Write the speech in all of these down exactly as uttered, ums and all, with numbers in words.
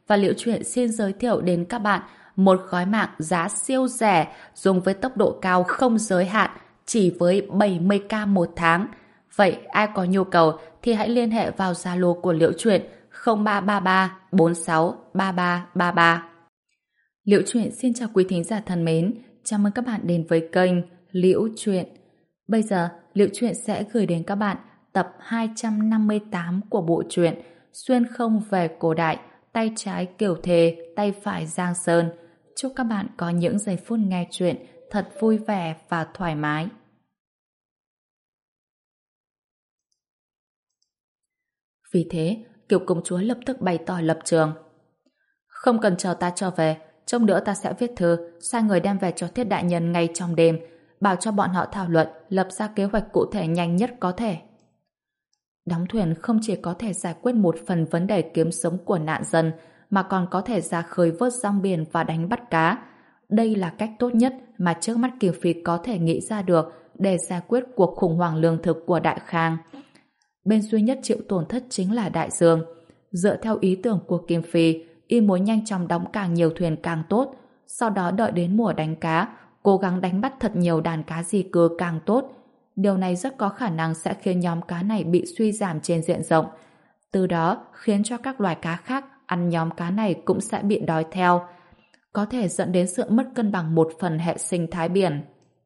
và Liễu Chuyện xin giới thiệu đến các bạn một gói mạng giá siêu rẻ dùng với tốc độ cao không giới hạn chỉ với bảy mươi k một tháng. Vậy ai có nhu cầu thì hãy liên hệ vào Zalo của Liễu Chuyện không ba ba ba bốn sáu ba ba ba ba. Liễu Chuyện xin chào quý thính giả thân mến, chào mừng các bạn đến với kênh Liễu Chuyện. Bây giờ, Liễu Chuyện sẽ gửi đến các bạn tập hai trăm năm mươi tám của bộ truyện Xuyên không về cổ đại, tay trái Kiều Thề, tay phải Giang Sơn. Chúc các bạn có những giây phút nghe chuyện thật vui vẻ và thoải mái. Vì thế, Kiều công chúa lập tức bày tỏ lập trường. Không cần chờ ta trở về, trông nữa ta sẽ viết thư, sai người đem về cho Thiết đại nhân ngay trong đêm, bảo cho bọn họ thảo luận, lập ra kế hoạch cụ thể nhanh nhất có thể. Đóng thuyền không chỉ có thể giải quyết một phần vấn đề kiếm sống của nạn dân, mà còn có thể ra khơi vớt rong biển và đánh bắt cá. Đây là cách tốt nhất mà trước mắt Kiều Phi có thể nghĩ ra được để giải quyết cuộc khủng hoảng lương thực của Đại Khang. Bên duy nhất chịu tổn thất chính là Đại Dương. Dựa theo ý tưởng của Kim Phi, y muốn nhanh chóng đóng càng nhiều thuyền càng tốt, sau đó đợi đến mùa đánh cá, cố gắng đánh bắt thật nhiều đàn cá di cư càng tốt. Điều này rất có khả năng sẽ khiến nhóm cá này bị suy giảm trên diện rộng, từ đó khiến cho các loài cá khác ăn nhóm cá này cũng sẽ bị đói theo, có thể dẫn đến sự mất cân bằng một phần hệ sinh thái biển.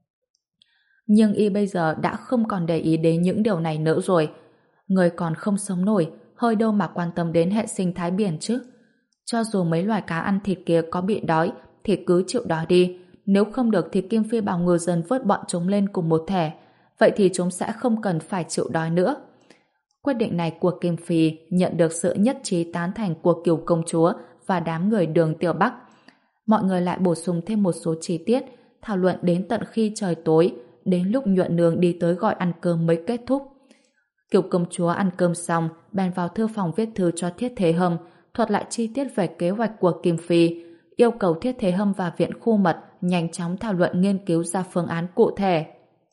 Nhưng y bây giờ đã không còn để ý đến những điều này nữa rồi. Người còn không sống nổi, hơi đâu mà quan tâm đến hệ sinh thái biển chứ. Cho dù mấy loài cá ăn thịt kia có bị đói thì cứ chịu đói đi, nếu không được thì Kim Phi bảo ngư dân vớt bọn chúng lên cùng một thể, vậy thì chúng sẽ không cần phải chịu đói nữa. Quyết định này của Kim Phi nhận được sự nhất trí tán thành của Kiều công chúa và đám người Đường Tiểu Bắc. Mọi người lại bổ sung thêm một số chi tiết, thảo luận đến tận khi trời tối, đến lúc Nhuận Nương đi tới gọi ăn cơm mới kết thúc. Kiều công chúa ăn cơm xong, bèn vào thư phòng viết thư cho Thiết Thế Hâm, thuật lại chi tiết về kế hoạch của Kim Phi, yêu cầu Thiết Thế Hâm và Viện Khu Mật nhanh chóng thảo luận nghiên cứu ra phương án cụ thể.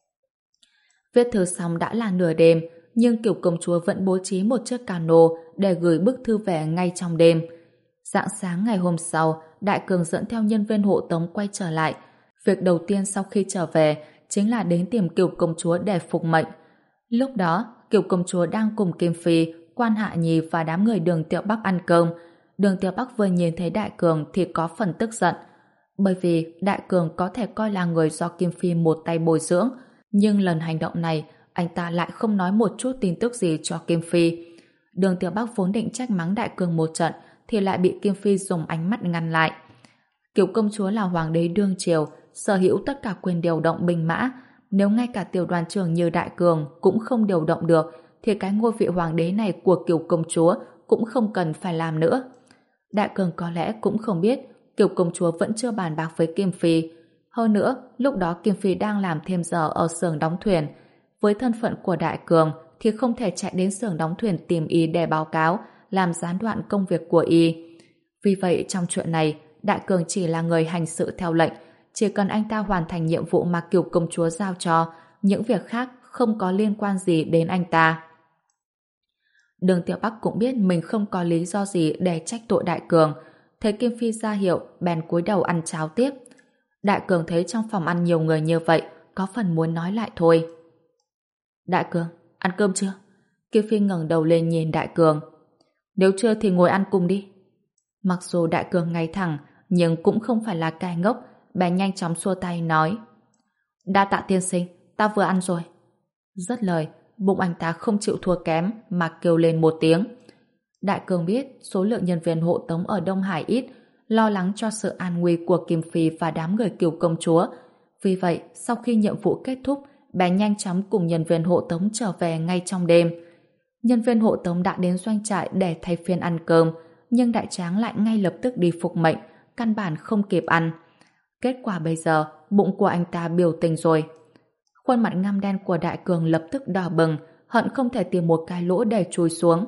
Viết thư xong đã là nửa đêm, nhưng Kiều công chúa vẫn bố trí một chiếc cano để gửi bức thư về ngay trong đêm. Rạng sáng ngày hôm sau, Đại Cường dẫn theo nhân viên hộ tống quay trở lại. Việc đầu tiên sau khi trở về chính là đến tìm Kiều công chúa để phục mệnh. Lúc đó, Kiều công chúa đang cùng Kim Phi, Quan Hạ Nhi và đám người Đường Tiểu Bắc ăn cơm. Đường Tiểu Bắc vừa nhìn thấy Đại Cường thì có phần tức giận, bởi vì Đại Cường có thể coi là người do Kim Phi một tay bồi dưỡng, nhưng lần hành động này anh ta lại không nói một chút tin tức gì cho Kim Phi. Đường Tiểu Bắc vốn định trách mắng Đại Cường một trận thì lại bị Kim Phi dùng ánh mắt ngăn lại. Kiều công chúa là hoàng đế đương triều, sở hữu tất cả quyền điều động binh mã. Nếu ngay cả tiểu đoàn trưởng như Đại Cường cũng không điều động được thì cái ngôi vị hoàng đế này của Kiều công chúa cũng không cần phải làm nữa. Đại Cường có lẽ cũng không biết Kiều công chúa vẫn chưa bàn bạc với Kim Phi. Hơn nữa, lúc đó Kim Phi đang làm thêm giờ ở xưởng đóng thuyền. Với thân phận của Đại Cường thì không thể chạy đến xưởng đóng thuyền tìm y để báo cáo, làm gián đoạn công việc của y. Vì vậy trong chuyện này, Đại Cường chỉ là người hành sự theo lệnh, chỉ cần anh ta hoàn thành nhiệm vụ mà Kiều công chúa giao cho, những việc khác không có liên quan gì đến anh ta. Đường Tiểu Bắc cũng biết mình không có lý do gì để trách tội Đại Cường. Thấy Kim Phi ra hiệu, bèn cúi đầu ăn cháo tiếp. Đại Cường thấy trong phòng ăn nhiều người như vậy, có phần muốn nói lại thôi. Đại Cường, ăn cơm chưa? Kim Phi ngẩng đầu lên nhìn Đại Cường. Nếu chưa thì ngồi ăn cùng đi. Mặc dù Đại Cường ngay thẳng, nhưng cũng không phải là cài ngốc, bèn nhanh chóng xua tay nói: Đa tạ tiên sinh, ta vừa ăn rồi. Dứt lời, bụng anh ta không chịu thua kém mà kêu lên một tiếng. Đại Cường biết số lượng nhân viên hộ tống ở Đông Hải ít, lo lắng cho sự an nguy của Kim Phi và đám người Kiều công chúa. Vì vậy, sau khi nhiệm vụ kết thúc, bèn nhanh chóng cùng nhân viên hộ tống trở về ngay trong đêm. Nhân viên hộ tống đã đến doanh trại để thay phiên ăn cơm, nhưng Đại Tráng lại ngay lập tức đi phục mệnh, căn bản không kịp ăn. Kết quả bây giờ, bụng của anh ta biểu tình rồi. Khuôn mặt ngăm đen của Đại Cường lập tức đỏ bừng, hận không thể tìm một cái lỗ để chui xuống.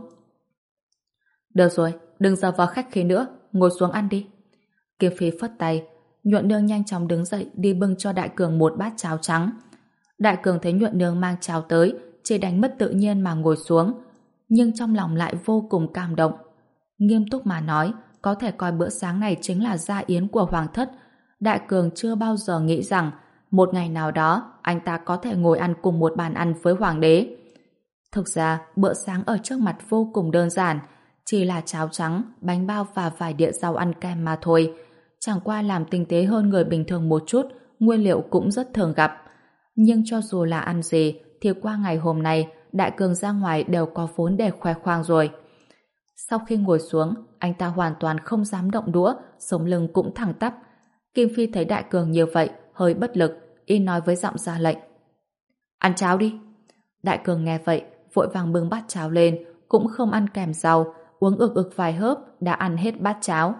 Được rồi, đừng giờ vào khách khí nữa, ngồi xuống ăn đi. Kim Phi phất tay, Nhuận Nương nhanh chóng đứng dậy đi bưng cho Đại Cường một bát cháo trắng. Đại Cường thấy Nhuận Nương mang cháo tới, chỉ đánh mất tự nhiên mà ngồi xuống, nhưng trong lòng lại vô cùng cảm động. Nghiêm túc mà nói, có thể coi bữa sáng này chính là gia yến của hoàng thất. Đại Cường chưa bao giờ nghĩ rằng một ngày nào đó anh ta có thể ngồi ăn cùng một bàn ăn với hoàng đế. Thực ra, bữa sáng ở trước mặt vô cùng đơn giản, chỉ là cháo trắng, bánh bao và vài đĩa rau ăn kèm mà thôi. Chẳng qua làm tinh tế hơn người bình thường một chút, nguyên liệu cũng rất thường gặp. Nhưng cho dù là ăn gì, thì qua ngày hôm nay, Đại Cường ra ngoài đều có vốn để khoe khoang rồi. Sau khi ngồi xuống, anh ta hoàn toàn không dám động đũa, sống lưng cũng thẳng tắp. Kim Phi thấy Đại Cường như vậy, hơi bất lực, y nói với giọng ra lệnh. Ăn cháo đi. Đại Cường nghe vậy, vội vàng bưng bát cháo lên, cũng không ăn kèm rau, uống ực ực vài hớp, đã ăn hết bát cháo.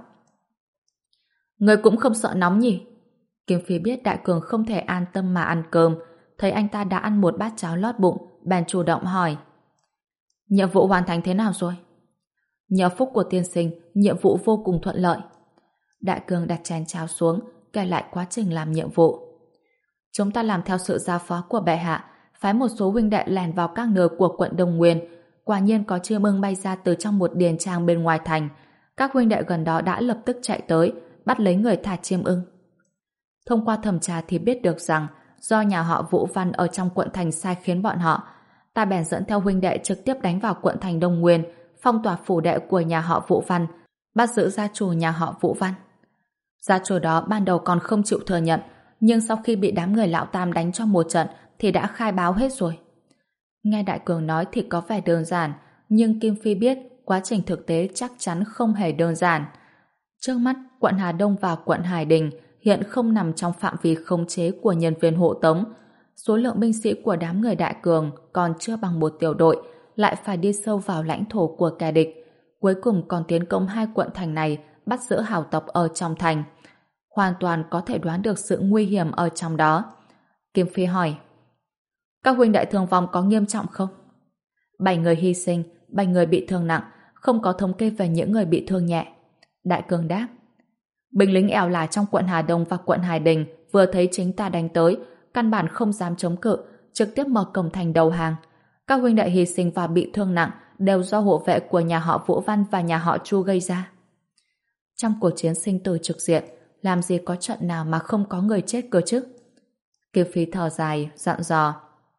Người cũng không sợ nóng nhỉ? Kim Phi biết Đại Cường không thể an tâm mà ăn cơm, thấy anh ta đã ăn một bát cháo lót bụng, bèn chủ động hỏi. Nhiệm vụ hoàn thành thế nào rồi? Nhờ phúc của tiên sinh, nhiệm vụ vô cùng thuận lợi. Đại Cường đặt chén cháo xuống, kể lại quá trình làm nhiệm vụ. Chúng ta làm theo sự giao phó của bệ hạ, phái một số huynh đệ lẻn vào các nơi của quận Đông Nguyên. Quả nhiên có chim ưng bay ra từ trong một điền trang bên ngoài thành. Các huynh đệ gần đó đã lập tức chạy tới, bắt lấy người thả chim ưng. Thông qua thẩm tra thì biết được rằng do nhà họ Vũ Văn ở trong quận thành sai khiến bọn họ, ta bèn dẫn theo huynh đệ trực tiếp đánh vào quận thành Đông Nguyên, phong tỏa phủ đệ của nhà họ Vũ Văn, bắt giữ gia chủ nhà họ Vũ Văn. Gia chủ đó ban đầu còn không chịu thừa nhận, nhưng sau khi bị đám người lão Tam đánh cho một trận thì đã khai báo hết rồi. Nghe Đại Cường nói thì có vẻ đơn giản, nhưng Kim Phi biết quá trình thực tế chắc chắn không hề đơn giản. Trước mắt, quận Hà Đông và quận Hải Đình hiện không nằm trong phạm vi khống chế của nhân viên hộ tống. Số lượng binh sĩ của đám người Đại Cường còn chưa bằng một tiểu đội, lại phải đi sâu vào lãnh thổ của kẻ địch. Cuối cùng còn tiến công hai quận thành này, bắt giữ hào tộc ở trong thành. Hoàn toàn có thể đoán được sự nguy hiểm ở trong đó. Kim Phi hỏi, các huynh đệ thương vong có nghiêm trọng không? Bảy người hy sinh, bảy người bị thương nặng, không có thống kê về những người bị thương nhẹ. Đại Cường đáp, binh lính eo là trong quận Hà Đông và quận Hải Đình vừa thấy chính ta đánh tới, căn bản không dám chống cự, trực tiếp mở cổng thành đầu hàng. Các huynh đệ hy sinh và bị thương nặng đều do hộ vệ của nhà họ Vũ Văn và nhà họ Chu gây ra. Trong cuộc chiến sinh tử trực diện, làm gì có trận nào mà không có người chết cơ chứ? Kiều Phi thở dài, dặn dò.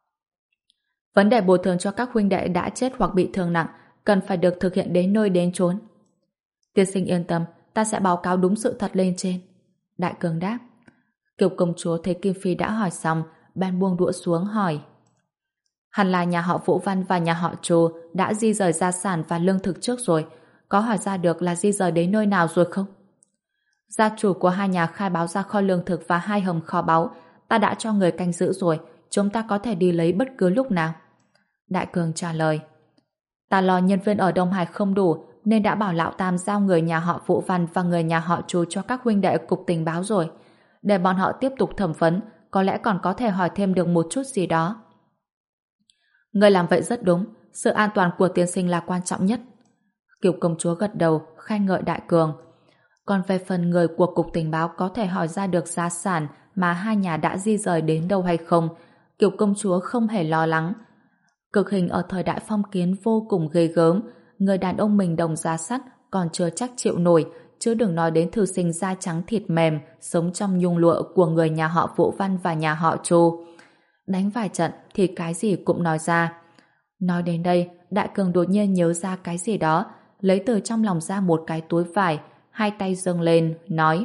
Vấn đề bồi thường cho các huynh đệ đã chết hoặc bị thương nặng cần phải được thực hiện đến nơi đến chốn. Tiên sinh yên tâm, ta sẽ báo cáo đúng sự thật lên trên. Đại Cường đáp. Kiều công chúa thấy Kim Phi đã hỏi xong, bèn buông đũa xuống hỏi. Hẳn là nhà họ Vũ Văn và nhà họ Chu đã di rời gia sản và lương thực trước rồi, có hỏi ra được là di rời đến nơi nào rồi không? Gia chủ của hai nhà khai báo ra kho lương thực và hai hầm kho báu, ta đã cho người canh giữ rồi, chúng ta có thể đi lấy bất cứ lúc nào. Đại Cường trả lời. Ta lo nhân viên ở Đông Hải không đủ, nên đã bảo lão Tam giao người nhà họ Vũ Văn và người nhà họ Chu cho các huynh đệ cục tình báo rồi. Để bọn họ tiếp tục thẩm vấn, có lẽ còn có thể hỏi thêm được một chút gì đó. Người làm vậy rất đúng, sự an toàn của tiên sinh là quan trọng nhất. Kiều công chúa gật đầu, khen ngợi Đại Cường. Còn về phần người của cục tình báo có thể hỏi ra được gia sản mà hai nhà đã di rời đến đâu hay không, Kiều công chúa không hề lo lắng. Cực hình ở thời đại phong kiến vô cùng ghê gớm, người đàn ông mình đồng da sắt còn chưa chắc chịu nổi, chứ đừng nói đến thư sinh da trắng thịt mềm sống trong nhung lụa của người nhà họ Vũ Văn và nhà họ Chu. Đánh vài trận thì cái gì cũng nói ra. Nói đến đây, Đại Cường đột nhiên nhớ ra cái gì đó, lấy từ trong lòng ra một cái túi vải, hai tay dâng lên, nói.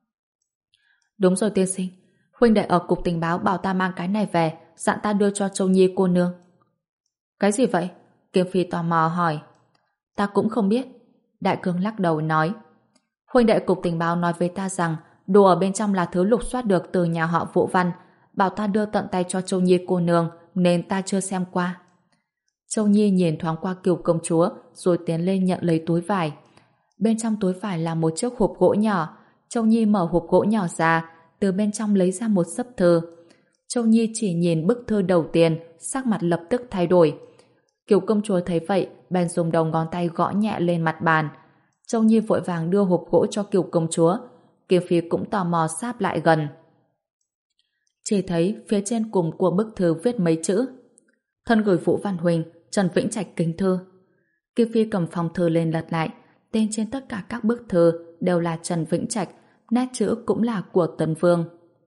Đúng rồi tiên sinh, huynh đệ ở cục tình báo bảo ta mang cái này về, dặn ta đưa cho Châu Nhi cô nương. Cái gì vậy? Kiếm Phi tò mò hỏi. Ta cũng không biết. Đại Cường lắc đầu nói. Huynh đệ cục tình báo nói với ta rằng đồ ở bên trong là thứ lục soát được từ nhà họ Vũ Văn, bảo ta đưa tận tay cho Châu Nhi cô nương, nên ta chưa xem qua. Châu Nhi nhìn thoáng qua Kiều công chúa, rồi tiến lên nhận lấy túi vải. Bên trong túi vải là một chiếc hộp gỗ nhỏ. Châu Nhi mở hộp gỗ nhỏ ra, từ bên trong lấy ra một xấp thư. Châu Nhi chỉ nhìn bức thư đầu tiên, sắc mặt lập tức thay đổi. Kiều công chúa thấy vậy, bèn dùng đầu ngón tay gõ nhẹ lên mặt bàn. Châu Nhi vội vàng đưa hộp gỗ cho Kiều công chúa. Kiều Phi cũng tò mò sáp lại gần. Chỉ thấy phía trên cùng của bức thư viết mấy chữ: thân gửi Vũ Văn Huỳnh, Trần Vĩnh Trạch kính thư. Kiều Phi cầm phong thư lên lật lại, tên trên tất cả các bức thư đều là Trần Vĩnh Trạch, nét chữ cũng là của Tấn Vương.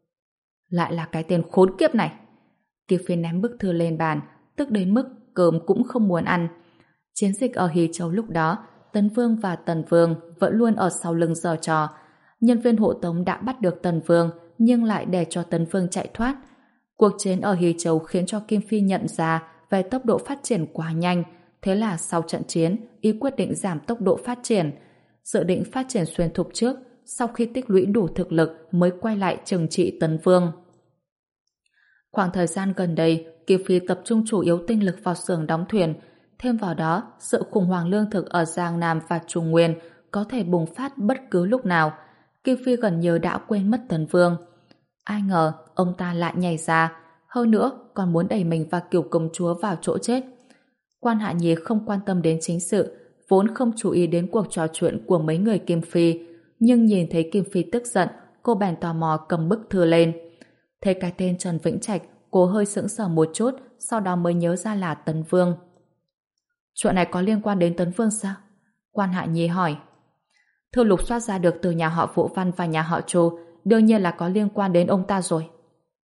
Lại là cái tên khốn kiếp này. Kiều Phi ném bức thư lên bàn, tức đến mức cơm cũng không muốn ăn. Chiến dịch ở Hy Châu lúc đó, Tấn Vương và Tần Vương vẫn luôn ở sau lưng giở trò. Nhân viên hộ tống đã bắt được Tần Vương, nhưng lại để cho Tấn Vương chạy thoát. Cuộc chiến ở Hy Châu khiến cho Kim Phi nhận ra về tốc độ phát triển quá nhanh. Thế là sau trận chiến, y quyết định giảm tốc độ phát triển. Dự định phát triển xuyên thục trước, sau khi tích lũy đủ thực lực mới quay lại trừng trị Tấn Vương. Khoảng thời gian gần đây, Kiều Phi tập trung chủ yếu tinh lực vào xưởng đóng thuyền. Thêm vào đó, sự khủng hoảng lương thực ở Giang Nam và Trung Nguyên có thể bùng phát bất cứ lúc nào. Kiều Phi gần như đã quên mất Tấn Vương. Ai ngờ, ông ta lại nhảy ra. Hơn nữa, còn muốn đẩy mình và Kiều công chúa vào chỗ chết. Quan Hạ Nhi không quan tâm đến chính sự, vốn không chú ý đến cuộc trò chuyện của mấy người Kim Phi. Nhưng nhìn thấy Kim Phi tức giận, cô bèn tò mò cầm bức thư lên. Thấy cái tên Trần Vĩnh Trạch, cô hơi sững sờ một chút, sau đó mới nhớ ra là Tấn Vương. Chuyện này có liên quan đến Tấn Vương sao? Quan Hạ Nhi hỏi. Thư lục soát ra được từ nhà họ Vũ Văn và nhà họ Chu, đương nhiên là có liên quan đến ông ta rồi.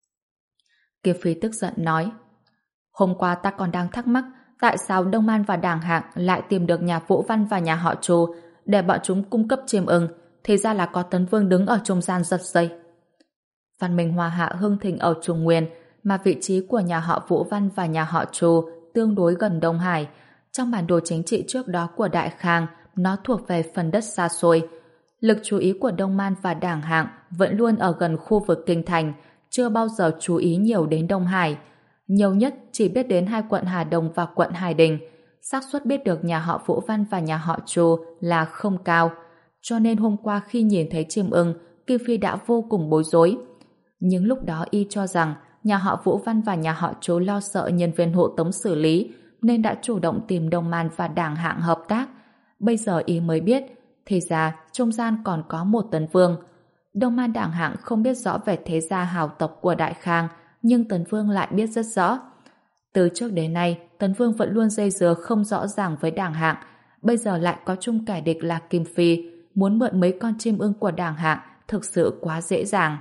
Kiều Phi tức giận nói. Hôm qua ta còn đang thắc mắc tại sao Đông Man và Đàng Hạng lại tìm được nhà Vũ Văn và nhà họ Chu để bọn chúng cung cấp chiêm ưng, thì ra là có Tấn Vương đứng ở trung gian giật dây. Văn minh hòa hạ hưng thịnh ở Trung Nguyên, mà vị trí của nhà họ Vũ Văn và nhà họ Chu tương đối gần Đông Hải. Trong bản đồ chính trị trước đó của Đại Khang, nó thuộc về phần đất xa xôi. Lực chú ý của Đông Man và Đàng Hạng vẫn luôn ở gần khu vực kinh thành, chưa bao giờ chú ý nhiều đến Đông Hải. Nhiều nhất chỉ biết đến hai quận Hà Đông và quận Hải Đình. Xác suất biết được nhà họ Vũ Văn và nhà họ Chu là không cao. Cho nên hôm qua khi nhìn thấy chim ưng, Kim Phi đã vô cùng bối rối. Nhưng lúc đó y cho rằng nhà họ Vũ Văn và nhà họ Chu lo sợ nhân viên hộ tống xử lý, nên đã chủ động tìm Đông Man và Đàng Hạng hợp tác. Bây giờ y mới biết, thì ra trung gian còn có một Tấn Vương. Đông Man Đàng Hạng không biết rõ về thế gia hào tộc của Đại Khang, nhưng Tấn Vương lại biết rất rõ. Từ trước đến nay, Tấn Vương vẫn luôn dây dưa không rõ ràng với Đàng Hạng, bây giờ lại có chung kẻ địch là Kim Phi, muốn mượn mấy con chim ưng của Đàng Hạng thực sự quá dễ dàng.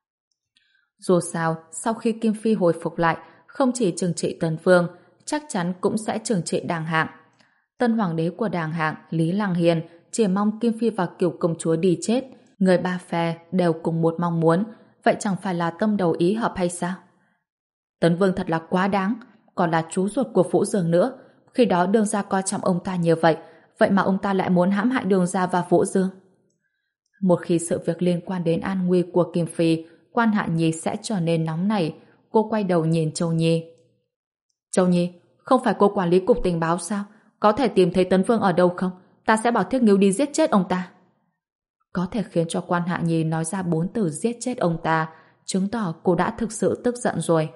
Dù sao, sau khi Kim Phi hồi phục lại, không chỉ trừng trị Tấn Vương, chắc chắn cũng sẽ trừng trị Đàng Hạng. Tân hoàng đế của Đàng Hạng, Lý Lăng Hiền, chỉ mong Kim Phi và Kiều công chúa đi chết. Người ba phe đều cùng một mong muốn, vậy chẳng phải là tâm đầu ý hợp hay sao? Tấn Vương thật là quá đáng, còn là chú ruột của Vũ Dương nữa. Khi đó Đương gia coi trọng ông ta như vậy, vậy mà ông ta lại muốn hãm hại Đương gia và Vũ Dương. Một khi sự việc liên quan đến an nguy của Kim Phi, Quan Hạ Nhi sẽ trở nên nóng nảy. Cô quay đầu nhìn Châu Nhi. Châu Nhi, không phải cô quản lý cục tình báo sao? Có thể tìm thấy Tấn Vương ở đâu không? Ta sẽ bảo Thiết Ngưu đi giết chết ông ta. Có thể khiến cho Quan Hạ Nhi nói ra bốn từ giết chết ông ta, chứng tỏ cô đã thực sự tức giận rồi.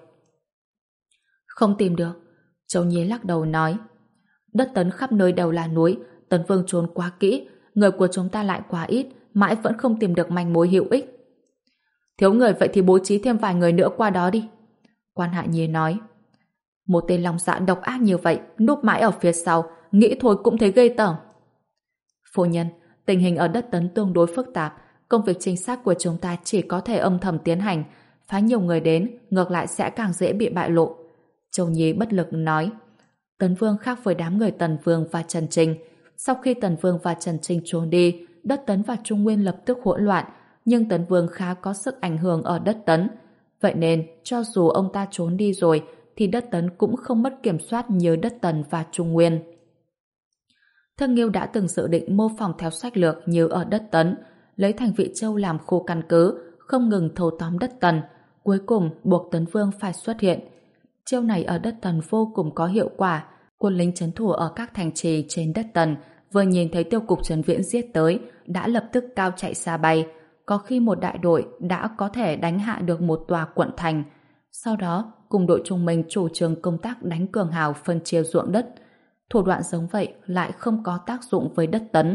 Không tìm được. Châu Nhi lắc đầu nói. Đất Tấn khắp nơi đều là núi, Tấn Vương trốn quá kỹ, người của chúng ta lại quá ít, mãi vẫn không tìm được manh mối hữu ích. Thiếu người vậy thì bố trí thêm vài người nữa qua đó đi. Quan Hạ Nhi nói. Một tên lòng dạ độc ác như vậy, núp mãi ở phía sau, nghĩ thôi cũng thấy ghê tởm. Phu nhân, tình hình ở đất Tấn tương đối phức tạp, công việc chính xác của chúng ta chỉ có thể âm thầm tiến hành, phái nhiều người đến, ngược lại sẽ càng dễ bị bại lộ. Châu Nhi bất lực nói. Tấn Vương khác với đám người Tần Vương và Trần Trinh. Sau khi Tần Vương và Trần Trinh trốn đi, đất Tấn và Trung Nguyên lập tức hỗn loạn, nhưng Tấn Vương khá có sức ảnh hưởng ở đất Tấn. Vậy nên, cho dù ông ta trốn đi rồi, thì đất Tấn cũng không mất kiểm soát như đất Tần và Trung Nguyên. Thương Nghiêu đã từng dự định mô phỏng theo sách lược như ở đất Tấn, lấy thành Vị Châu làm khu căn cứ, không ngừng thâu tóm đất Tần, cuối cùng buộc Tấn Vương phải xuất hiện. Chiêu này ở đất Tần vô cùng có hiệu quả, quân lính trấn thủ ở các thành trì trên đất Tần vừa nhìn thấy tiêu cục Trấn Viễn giết tới, đã lập tức cao chạy xa bay, có khi một đại đội đã có thể đánh hạ được một tòa quận thành. Sau đó, cùng đội trung minh chủ trương công tác đánh cường hào phân chia ruộng đất. Thủ đoạn giống vậy lại không có tác dụng với đất Tấn.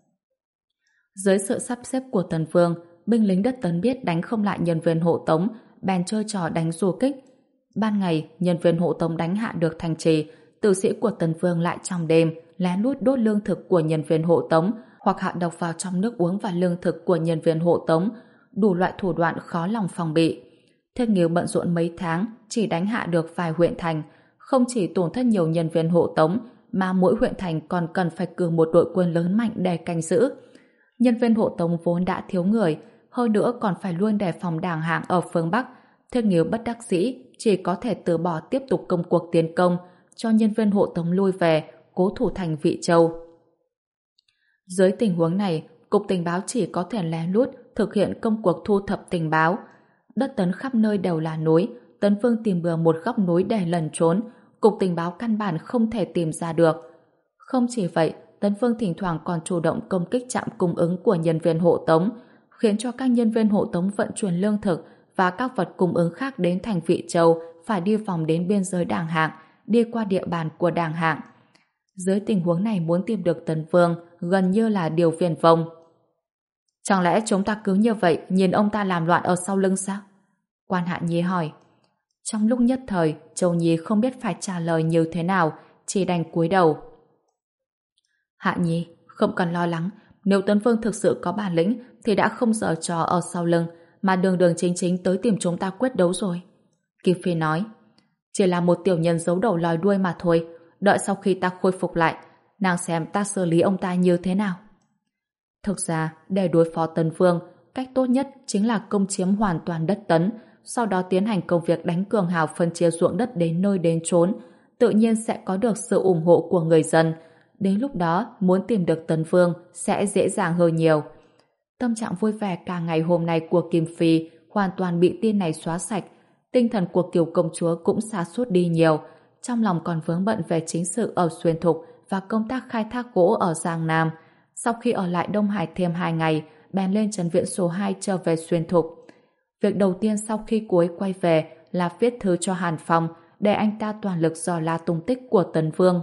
Dưới sự sắp xếp của Tần Vương, binh lính đất Tấn biết đánh không lại nhân viên hộ tống, bèn chơi trò đánh du kích. Ban ngày, nhân viên hộ tống đánh hạ được thành trì, tử sĩ của Tần Vương lại trong đêm lén lút đốt lương thực của nhân viên hộ tống hoặc hạ độc vào trong nước uống và lương thực của nhân viên hộ tống, đủ loại thủ đoạn khó lòng phòng bị. Thiết Nghiêu bận rộn mấy tháng chỉ đánh hạ được vài huyện thành, không chỉ tổn thất nhiều nhân viên hộ tống mà mỗi huyện thành còn cần phải cử một đội quân lớn mạnh để canh giữ. Nhân viên hộ tống vốn đã thiếu người, hơn nữa còn phải luôn đề phòng Đảng Hạng ở phương Bắc. Thiết Nghiêu bất đắc dĩ chỉ có thể từ bỏ tiếp tục công cuộc tiến công, cho nhân viên hộ tống lui về, cố thủ thành Vị Châu. Dưới tình huống này, Cục Tình báo chỉ có thể lén lút thực hiện công cuộc thu thập tình báo. Đất Tấn khắp nơi đều là núi, Tấn Vương tìm bừa một góc núi để lẩn trốn, Cục Tình báo căn bản không thể tìm ra được. Không chỉ vậy, Tấn Vương thỉnh thoảng còn chủ động công kích trạm cung ứng của nhân viên hộ tống, khiến cho các nhân viên hộ tống vận chuyển lương thực và các vật cung ứng khác đến thành Vị Châu phải đi vòng đến biên giới Đảng Hạng, đi qua địa bàn của Đảng Hạng. Dưới tình huống này muốn tìm được Tấn Vương gần như là điều viển vông. Chẳng lẽ chúng ta cứ như vậy nhìn ông ta làm loạn ở sau lưng sao? Quan Hạ Nhi hỏi. Trong lúc nhất thời, Châu Nhi không biết phải trả lời như thế nào, chỉ đành cúi đầu. Hạ Nhi, không cần lo lắng, nếu Tấn Vương thực sự có bản lĩnh thì đã không giở trò ở sau lưng, mà đường đường chính chính tới tìm chúng ta quyết đấu rồi. Kim Phi nói. Chỉ là một tiểu nhân giấu đầu lòi đuôi mà thôi, đợi sau khi ta khôi phục lại, nàng xem ta xử lý ông ta như thế nào. Thực ra, để đối phó Tấn Vương, cách tốt nhất chính là công chiếm hoàn toàn đất Tấn, sau đó tiến hành công việc đánh cường hào phân chia ruộng đất đến nơi đến chốn, tự nhiên sẽ có được sự ủng hộ của người dân. Đến lúc đó, muốn tìm được Tấn Vương sẽ dễ dàng hơn nhiều. Tâm trạng vui vẻ cả ngày hôm nay của Kim Phi hoàn toàn bị tin này xóa sạch. Tinh thần của Kiều công chúa cũng sa sút đi nhiều, trong lòng còn vướng bận về chính sự ở Xuyên Thục và công tác khai thác gỗ ở Giang Nam. Sau khi ở lại Đông Hải thêm hai ngày, bèn lên trấn viện số hai trở về Xuyên Thục. Việc đầu tiên sau khi cô ấy quay về là viết thư cho Hàn Phong để anh ta toàn lực dò la tung tích của Tấn Vương.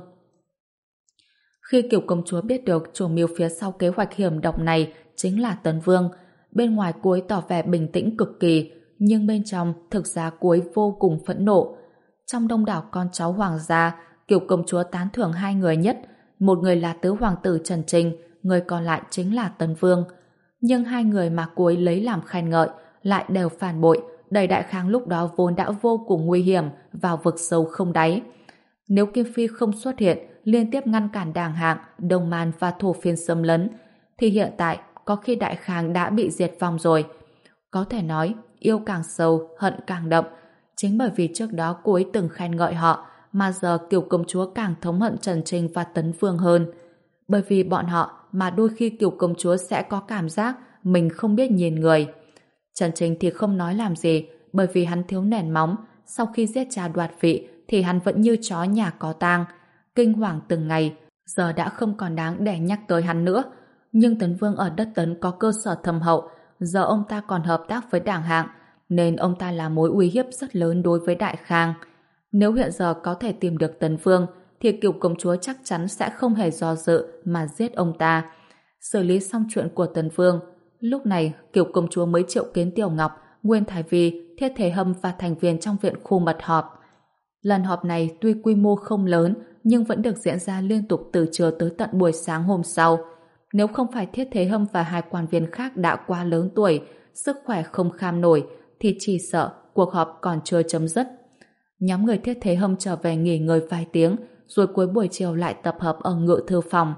Khi Kiều công chúa biết được chủ mưu phía sau kế hoạch hiểm độc này chính là Tấn Vương, bên ngoài cô ấy tỏ vẻ bình tĩnh cực kỳ, nhưng bên trong thực ra cô ấy vô cùng phẫn nộ. Trong đông đảo con cháu hoàng gia, Kiều công chúa tán thưởng hai người nhất, một người là tứ hoàng tử Trần Trinh, người còn lại chính là Tấn Vương. Nhưng hai người mà cô ấy lấy làm khen ngợi lại đều phản bội, đẩy Đại Khang lúc đó vốn đã vô cùng nguy hiểm vào vực sâu không đáy. Nếu Kim Phi không xuất hiện, liên tiếp ngăn cản Đảng Hạng, Đông Man và Thổ Phiên xâm lấn, thì hiện tại có khi Đại Khang đã bị diệt vong rồi. Có thể nói, yêu càng sâu, hận càng đậm. Chính bởi vì trước đó cô ấy từng khen ngợi họ, mà giờ Kiều công chúa càng thống hận Trần Trinh và Tấn Vương hơn. Bởi vì bọn họ mà đôi khi Kiều công chúa sẽ có cảm giác mình không biết nhìn người. Trần Trinh thì không nói làm gì, bởi vì hắn thiếu nền móng, sau khi giết cha đoạt vị thì hắn vẫn như chó nhà có tang, kinh hoàng từng ngày, giờ đã không còn đáng để nhắc tới hắn nữa. Nhưng Tấn Vương ở đất Tấn có cơ sở thâm hậu, giờ ông ta còn hợp tác với Đảng Hạng, nên ông ta là mối uy hiếp rất lớn đối với Đại Khang. Nếu hiện giờ có thể tìm được Tấn Vương, thì Kiều công chúa chắc chắn sẽ không hề do dự mà giết ông ta. Xử lý xong chuyện của Tấn Vương, lúc này Kiều công chúa mới triệu kiến Tiểu Ngọc, Nguyên Thái Vi, Thiết Thế Hâm và thành viên trong viện khu mật họp. Lần họp này tuy quy mô không lớn, nhưng vẫn được diễn ra liên tục từ trưa tới tận buổi sáng hôm sau. Nếu không phải Thiết Thế Hâm và hai quan viên khác đã quá lớn tuổi, sức khỏe không kham nổi, thì chỉ sợ cuộc họp còn chưa chấm dứt. Nhóm người Thiết Thế Hâm trở về nghỉ ngơi vài tiếng, rồi cuối buổi chiều lại tập hợp ở ngự thư phòng.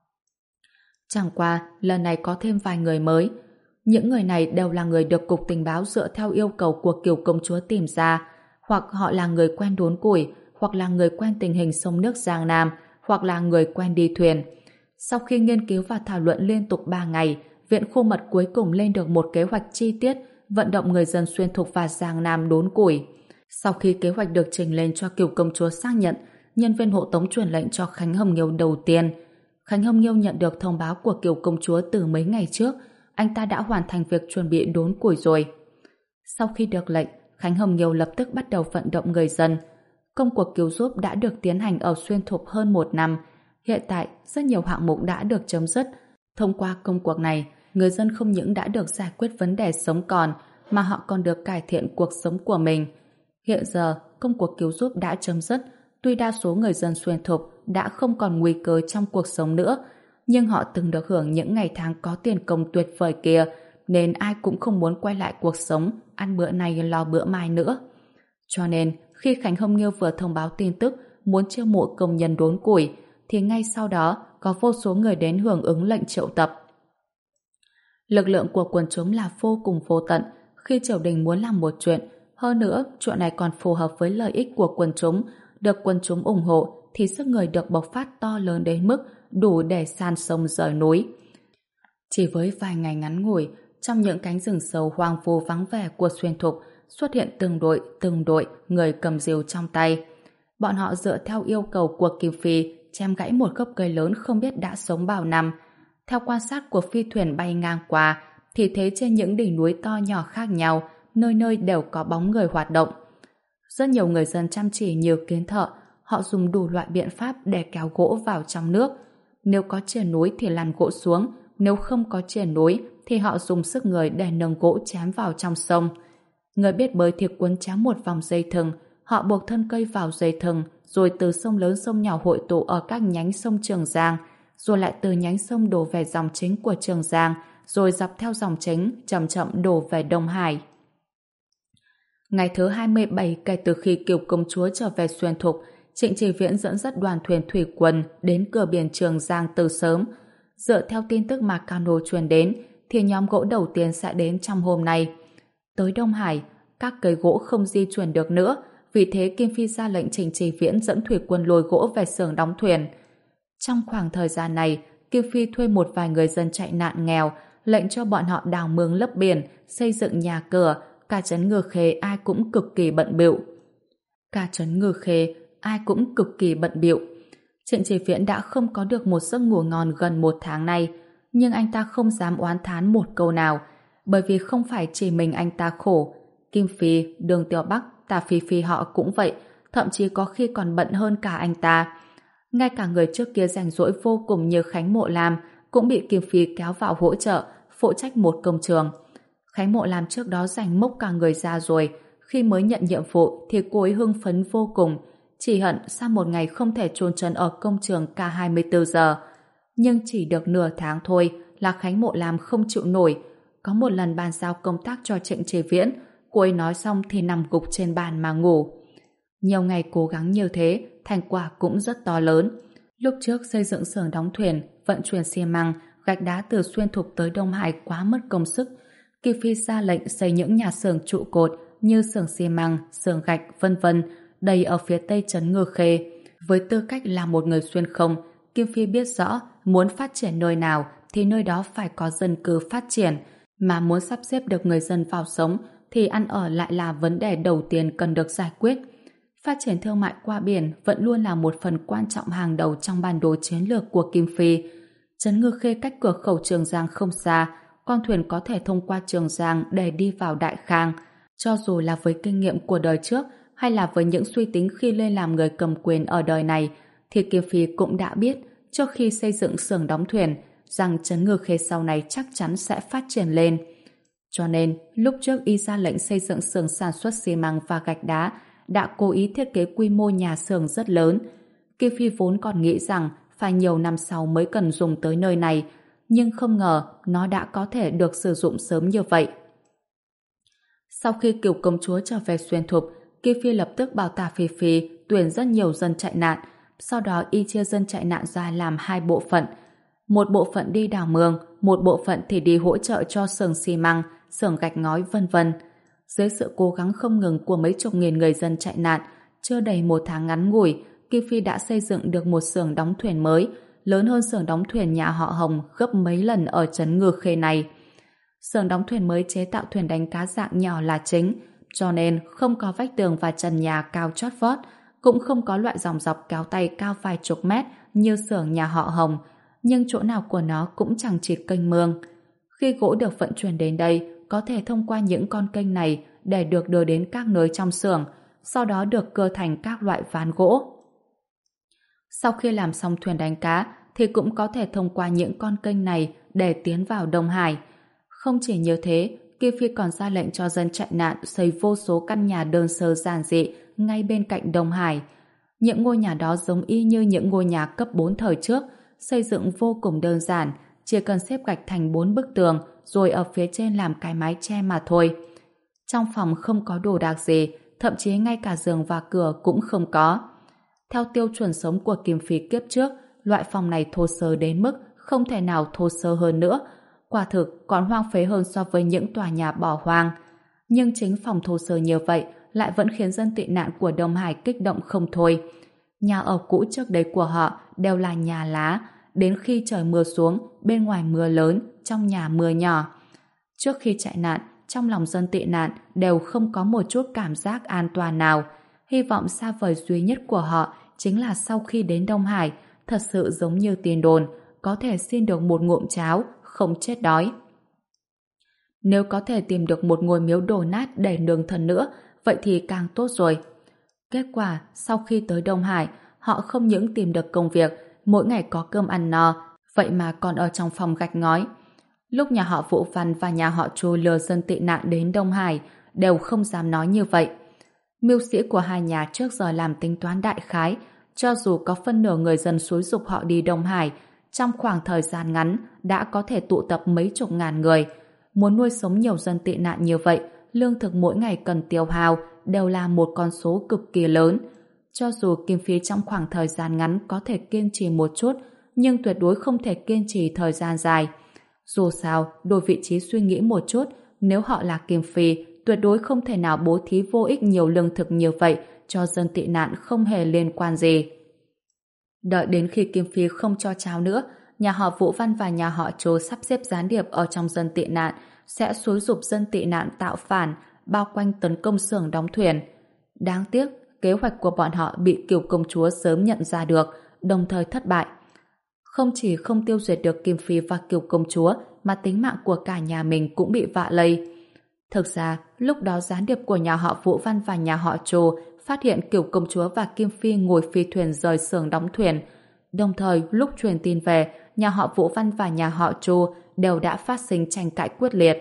Chẳng qua, lần này có thêm vài người mới. Những người này đều là người được Cục Tình báo dựa theo yêu cầu của Kiều công chúa tìm ra, hoặc họ là người quen đốn củi, hoặc là người quen tình hình sông nước Giang Nam, hoặc là người quen đi thuyền. Sau khi nghiên cứu và thảo luận liên tục ba ngày, Viện Khu Mật cuối cùng lên được một kế hoạch chi tiết vận động người dân Xuyên Thục và Giang Nam đốn củi. Sau khi kế hoạch được trình lên cho Kiều công chúa xác nhận, nhân viên hộ tống truyền lệnh cho Khánh Hồng Nghiêu đầu tiên. Khánh Hồng Nghiêu nhận được thông báo của Kiều công chúa từ mấy ngày trước, anh ta đã hoàn thành việc chuẩn bị đốn củi rồi. Sau khi được lệnh, Khánh Hồng Nghiêu lập tức bắt đầu vận động người dân. Công cuộc cứu giúp đã được tiến hành ở Xuyên Thục hơn một năm. Hiện tại, rất nhiều hạng mục đã được chấm dứt. Thông qua công cuộc này, người dân không những đã được giải quyết vấn đề sống còn, mà họ còn được cải thiện cuộc sống của mình. Hiện giờ, công cuộc cứu giúp đã chấm dứt. Tuy đa số người dân Xuyên Thục đã không còn nguy cơ trong cuộc sống nữa, nhưng họ từng được hưởng những ngày tháng có tiền công tuyệt vời kia, nên ai cũng không muốn quay lại cuộc sống ăn bữa này lo bữa mai nữa. Cho nên, khi Khánh Hồng Nghiêu vừa thông báo tin tức muốn chiêu mộ công nhân đốn củi, thì ngay sau đó có vô số người đến hưởng ứng lệnh triệu tập. Lực lượng của quần chúng là vô cùng vô tận. Khi triều đình muốn làm một chuyện, hơn nữa chuyện này còn phù hợp với lợi ích của quần chúng, được quần chúng ủng hộ, thì sức người được bộc phát to lớn đến mức đủ để san sông rời núi. Chỉ với vài ngày ngắn ngủi, trong những cánh rừng sâu hoang vu vắng vẻ của Xuyên Thục xuất hiện từng đội, từng đội người cầm rìu trong tay. Bọn họ dựa theo yêu cầu của Kim Phi chém gãy một gốc cây lớn không biết đã sống bao năm. Theo quan sát của phi thuyền bay ngang qua, thì thế trên những đỉnh núi to nhỏ khác nhau, nơi nơi đều có bóng người hoạt động. Rất nhiều người dân chăm chỉ như kiến thợ, họ dùng đủ loại biện pháp để kéo gỗ vào trong nước. Nếu có triển núi thì lăn gỗ xuống, nếu không có triển núi thì họ dùng sức người để nâng gỗ chém vào trong sông. Người biết bơi thì cuốn chém một vòng dây thừng, họ buộc thân cây vào dây thừng, rồi từ sông lớn sông nhỏ hội tụ ở các nhánh sông Trường Giang, rồi lại từ nhánh sông đổ về dòng chính của Trường Giang, rồi dọc theo dòng chính chậm chậm đổ về Đông Hải. Ngày thứ hai mươi bảy kể từ khi Kiều công chúa trở về Xuyên Thục, Trịnh Chỉ Viễn dẫn dắt đoàn thuyền thủy quân đến cửa biển Trường Giang từ sớm. Dựa theo tin tức mà cano truyền đến, thì nhóm gỗ đầu tiên sẽ đến trong hôm nay. Tới Đông Hải, các cây gỗ không di chuyển được nữa, vì thế Kim Phi ra lệnh Trịnh Chỉ Viễn dẫn thủy quân lôi gỗ về xưởng đóng thuyền. Trong khoảng thời gian này, Kim Phi thuê một vài người dân chạy nạn nghèo, lệnh cho bọn họ đào mương lấp biển, xây dựng nhà cửa. Cả trấn Ngư Khê ai cũng cực kỳ bận bịu. Cả trấn Ngư Khê ai cũng cực kỳ bận bịu. Trịnh Chỉ Viễn đã không có được một giấc ngủ ngon gần một tháng nay, nhưng anh ta không dám oán thán một câu nào, bởi vì không phải chỉ mình anh ta khổ. Kim Phi, Đường Tiểu Bắc, Tả Phi Phi họ cũng vậy, thậm chí có khi còn bận hơn cả anh ta. Ngay cả người trước kia rảnh rỗi vô cùng như Khánh Mộ Lam cũng bị Kim Phi kéo vào hỗ trợ, phụ trách một công trường. Khánh Mộ Lam trước đó rảnh mốc cả người ra rồi, khi mới nhận nhiệm vụ thì cô ấy hưng phấn vô cùng, chỉ hận sau một ngày không thể chôn chân ở công trường cả hai mươi tư giờ. Nhưng chỉ được nửa tháng thôi là Khánh Mộ Lam không chịu nổi. Có một lần bàn giao công tác cho Trịnh Chỉ Viễn, cô ấy nói xong thì nằm gục trên bàn mà ngủ. Nhiều ngày cố gắng như thế, thành quả cũng rất to lớn. Lúc trước xây dựng xưởng đóng thuyền, vận chuyển xi măng, gạch đá từ Xuyên Thục tới Đông Hải quá mất công sức. Kim Phi ra lệnh xây những nhà xưởng trụ cột như xưởng xi măng, xưởng gạch, vân vân, đầy ở phía tây trấn Ngư Khê. Với tư cách là một người xuyên không, Kim Phi biết rõ muốn phát triển nơi nào thì nơi đó phải có dân cư phát triển, mà muốn sắp xếp được người dân vào sống thì ăn ở lại là vấn đề đầu tiên cần được giải quyết. Phát triển thương mại qua biển vẫn luôn là một phần quan trọng hàng đầu trong bản đồ chiến lược của Kim Phi. Trấn Ngư Khê cách cửa khẩu Trường Giang không xa, con thuyền có thể thông qua Trường Giang để đi vào Đại Khang. Cho dù là với kinh nghiệm của đời trước hay là với những suy tính khi lên làm người cầm quyền ở đời này, thì Kim Phi cũng đã biết trước khi xây dựng xưởng đóng thuyền rằng Trấn Ngư Khê sau này chắc chắn sẽ phát triển lên. Cho nên, lúc trước y ra lệnh xây dựng xưởng sản xuất xi măng và gạch đá, đã cố ý thiết kế quy mô nhà xưởng rất lớn. Kim Phi vốn còn nghĩ rằng phải nhiều năm sau mới cần dùng tới nơi này, nhưng không ngờ nó đã có thể được sử dụng sớm như vậy. Sau khi Kiều công chúa trở về Xuyên Thục, Kim Phi lập tức bảo Tả Phi Phi tuyển rất nhiều dân chạy nạn, sau đó y chia dân chạy nạn ra làm hai bộ phận. Một bộ phận đi đào mương, một bộ phận thì đi hỗ trợ cho xưởng xi măng, xưởng gạch ngói vân vân. Dưới sự cố gắng không ngừng của mấy chục nghìn người dân chạy nạn, chưa đầy một tháng ngắn ngủi, Kim Phi đã xây dựng được một xưởng đóng thuyền mới, lớn hơn xưởng đóng thuyền nhà họ Hồng gấp mấy lần ở trấn Ngư Khê này. Xưởng đóng thuyền mới chế tạo thuyền đánh cá dạng nhỏ là chính, cho nên không có vách tường và trần nhà cao chót vót, cũng không có loại dòng dọc kéo tay cao vài chục mét như xưởng nhà họ Hồng, nhưng chỗ nào của nó cũng chẳng chịt kênh mương. Khi gỗ được vận chuyển đến đây, có thể thông qua những con kênh này để được đưa đến các nơi trong xưởng, sau đó được cưa thành các loại ván gỗ. Sau khi làm xong thuyền đánh cá, thì cũng có thể thông qua những con kênh này để tiến vào Đông Hải. Không chỉ như thế, Kim Phi còn ra lệnh cho dân chạy nạn xây vô số căn nhà đơn sơ giản dị ngay bên cạnh Đông Hải. Những ngôi nhà đó giống y như những ngôi nhà cấp bốn thời trước, xây dựng vô cùng đơn giản, chỉ cần xếp gạch thành bốn bức tường rồi ở phía trên làm cái mái che mà thôi. Trong phòng không có đồ đạc gì, thậm chí ngay cả giường và cửa cũng không có. Theo tiêu chuẩn sống của Kim Phi kiếp trước, loại phòng này thô sơ đến mức không thể nào thô sơ hơn nữa. Quả thực còn hoang phế hơn so với những tòa nhà bỏ hoang. Nhưng chính phòng thô sơ như vậy lại vẫn khiến dân tị nạn của Đông Hải kích động không thôi. Nhà ở cũ trước đây của họ đều là nhà lá, đến khi trời mưa xuống, bên ngoài mưa lớn, trong nhà mưa nhỏ. Trước khi chạy nạn, trong lòng dân tị nạn đều không có một chút cảm giác an toàn nào. Hy vọng xa vời duy nhất của họ chính là sau khi đến Đông Hải, thật sự giống như tin đồn, có thể xin được một ngụm cháo, không chết đói. Nếu có thể tìm được một ngôi miếu đổ nát để nương thân nữa, vậy thì càng tốt rồi. Kết quả, sau khi tới Đông Hải, họ không những tìm được công việc, mỗi ngày có cơm ăn no, vậy mà còn ở trong phòng gạch ngói. Lúc nhà họ Vũ Văn và nhà họ Chu lừa dân tị nạn đến Đông Hải, đều không dám nói như vậy. Mưu sĩ của hai nhà trước giờ làm tính toán đại khái, cho dù có phân nửa người dân xúi giục họ đi Đông Hải, trong khoảng thời gian ngắn đã có thể tụ tập mấy chục ngàn người. Muốn nuôi sống nhiều dân tị nạn như vậy, lương thực mỗi ngày cần tiêu hao đều là một con số cực kỳ lớn. Cho dù Kim Phi trong khoảng thời gian ngắn có thể kiên trì một chút, nhưng tuyệt đối không thể kiên trì thời gian dài. Dù sao, đổi vị trí suy nghĩ một chút, nếu họ là Kim Phi, tuyệt đối không thể nào bố thí vô ích nhiều lương thực như vậy cho dân tị nạn không hề liên quan gì. Đợi đến khi Kim Phi không cho cháo nữa, nhà họ Vũ Văn và nhà họ Chu sắp xếp gián điệp ở trong dân tị nạn sẽ xúi giục dân tị nạn tạo phản, bao quanh tấn công xưởng đóng thuyền. Đáng tiếc, kế hoạch của bọn họ bị Kiều công chúa sớm nhận ra được, đồng thời thất bại. Không chỉ không tiêu diệt được Kim Phi và Kiều công chúa, mà tính mạng của cả nhà mình cũng bị vạ lây. Thực ra, lúc đó gián điệp của nhà họ Vũ Văn và nhà họ Chu phát hiện Kiều công chúa và Kim Phi ngồi phi thuyền rời xưởng đóng thuyền. Đồng thời, lúc truyền tin về, nhà họ Vũ Văn và nhà họ Chu đều đã phát sinh tranh cãi quyết liệt.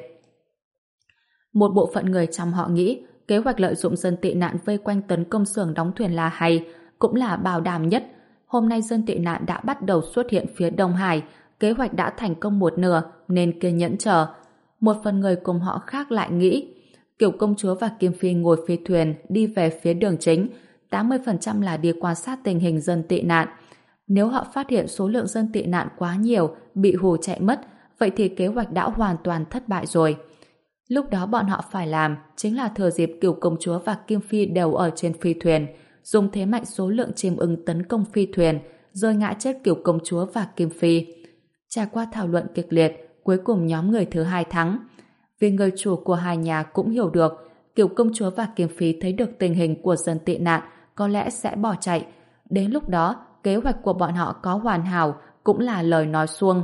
Một bộ phận người trong họ nghĩ kế hoạch lợi dụng dân tị nạn vây quanh tấn công xưởng đóng thuyền là hay, cũng là bảo đảm nhất. Hôm nay dân tị nạn đã bắt đầu xuất hiện phía Đông Hải, kế hoạch đã thành công một nửa nên kiên nhẫn chờ. Một phần người cùng họ khác lại nghĩ Kiều công chúa và Kim Phi ngồi phi thuyền đi về phía đường chính, tám mươi phần trăm là đi quan sát tình hình dân tị nạn. Nếu họ phát hiện số lượng dân tị nạn quá nhiều, bị hù chạy mất, vậy thì kế hoạch đã hoàn toàn thất bại rồi. Lúc đó bọn họ phải làm chính là thừa dịp Kiều công chúa và Kim Phi đều ở trên phi thuyền, dùng thế mạnh số lượng chim ưng tấn công phi thuyền, rơi ngã chết Kiều công chúa và Kim Phi. Trải qua thảo luận kịch liệt, cuối cùng nhóm người thứ hai thắng. Vì người chủ của hai nhà cũng hiểu được Kiều công chúa và Kim Phi thấy được tình hình của dân tị nạn có lẽ sẽ bỏ chạy. Đến lúc đó, kế hoạch của bọn họ có hoàn hảo cũng là lời nói suông.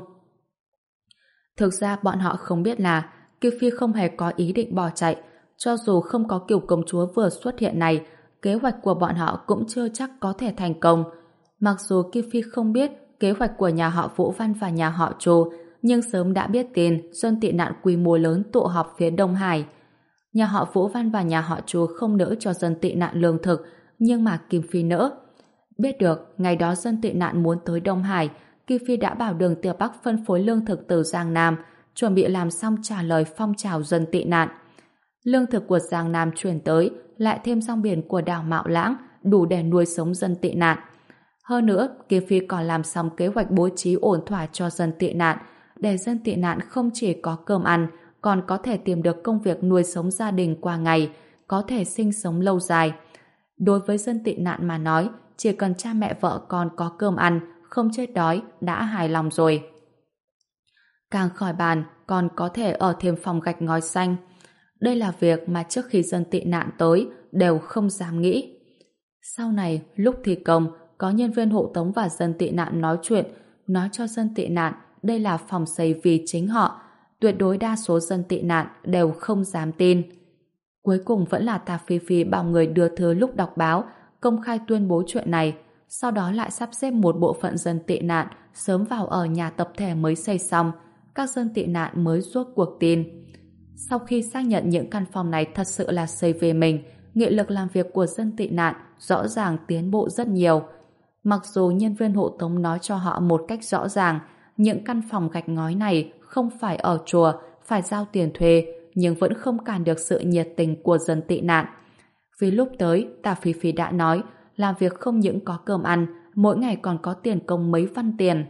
Thực ra bọn họ không biết là Kim Phi không hề có ý định bỏ chạy. Cho dù không có Kiều công chúa vừa xuất hiện này, kế hoạch của bọn họ cũng chưa chắc có thể thành công. Mặc dù Kim Phi không biết kế hoạch của nhà họ Vũ Văn và nhà họ Chu, nhưng sớm đã biết tin dân tị nạn quy mô lớn tụ họp phía Đông Hải. Nhà họ Vũ Văn và nhà họ Chu không nỡ cho dân tị nạn lương thực, nhưng mà Kim Phi nỡ. Biết được ngày đó dân tị nạn muốn tới Đông Hải, Kim Phi đã bảo Đường Tiểu Bắc phân phối lương thực từ Giang Nam, chuẩn bị làm xong trả lời phong trào dân tị nạn. Lương thực của Giang Nam chuyển tới, lại thêm rong biển của đảo Mạo Lãng, đủ để nuôi sống dân tị nạn. Hơn nữa, Kim Phi còn làm xong kế hoạch bố trí ổn thỏa cho dân tị nạn, để dân tị nạn không chỉ có cơm ăn, còn có thể tìm được công việc nuôi sống gia đình qua ngày, có thể sinh sống lâu dài. Đối với dân tị nạn mà nói, chỉ cần cha mẹ vợ con có cơm ăn, không chết đói, đã hài lòng rồi. Càng khỏi bàn, còn có thể ở thêm phòng gạch ngói xanh. Đây là việc mà trước khi dân tị nạn tới, đều không dám nghĩ. Sau này, lúc thi công, có nhân viên hộ tống và dân tị nạn nói chuyện, nói cho dân tị nạn đây là phòng xây vì chính họ. Tuyệt đối đa số dân tị nạn đều không dám tin. Cuối cùng vẫn là Tà Phi Phi bảo người đưa thư lúc đọc báo, công khai tuyên bố chuyện này, sau đó lại sắp xếp một bộ phận dân tị nạn sớm vào ở nhà tập thể mới xây xong, các dân tị nạn mới rốt cuộc tin. Sau khi xác nhận những căn phòng này thật sự là xây về mình, nghị lực làm việc của dân tị nạn rõ ràng tiến bộ rất nhiều. Mặc dù nhân viên hộ tống nói cho họ một cách rõ ràng, những căn phòng gạch ngói này không phải ở chùa, phải giao tiền thuê, nhưng vẫn không cản được sự nhiệt tình của dân tị nạn. Vì lúc tới, Tả Phi Phi đã nói, làm việc không những có cơm ăn, mỗi ngày còn có tiền công mấy văn tiền.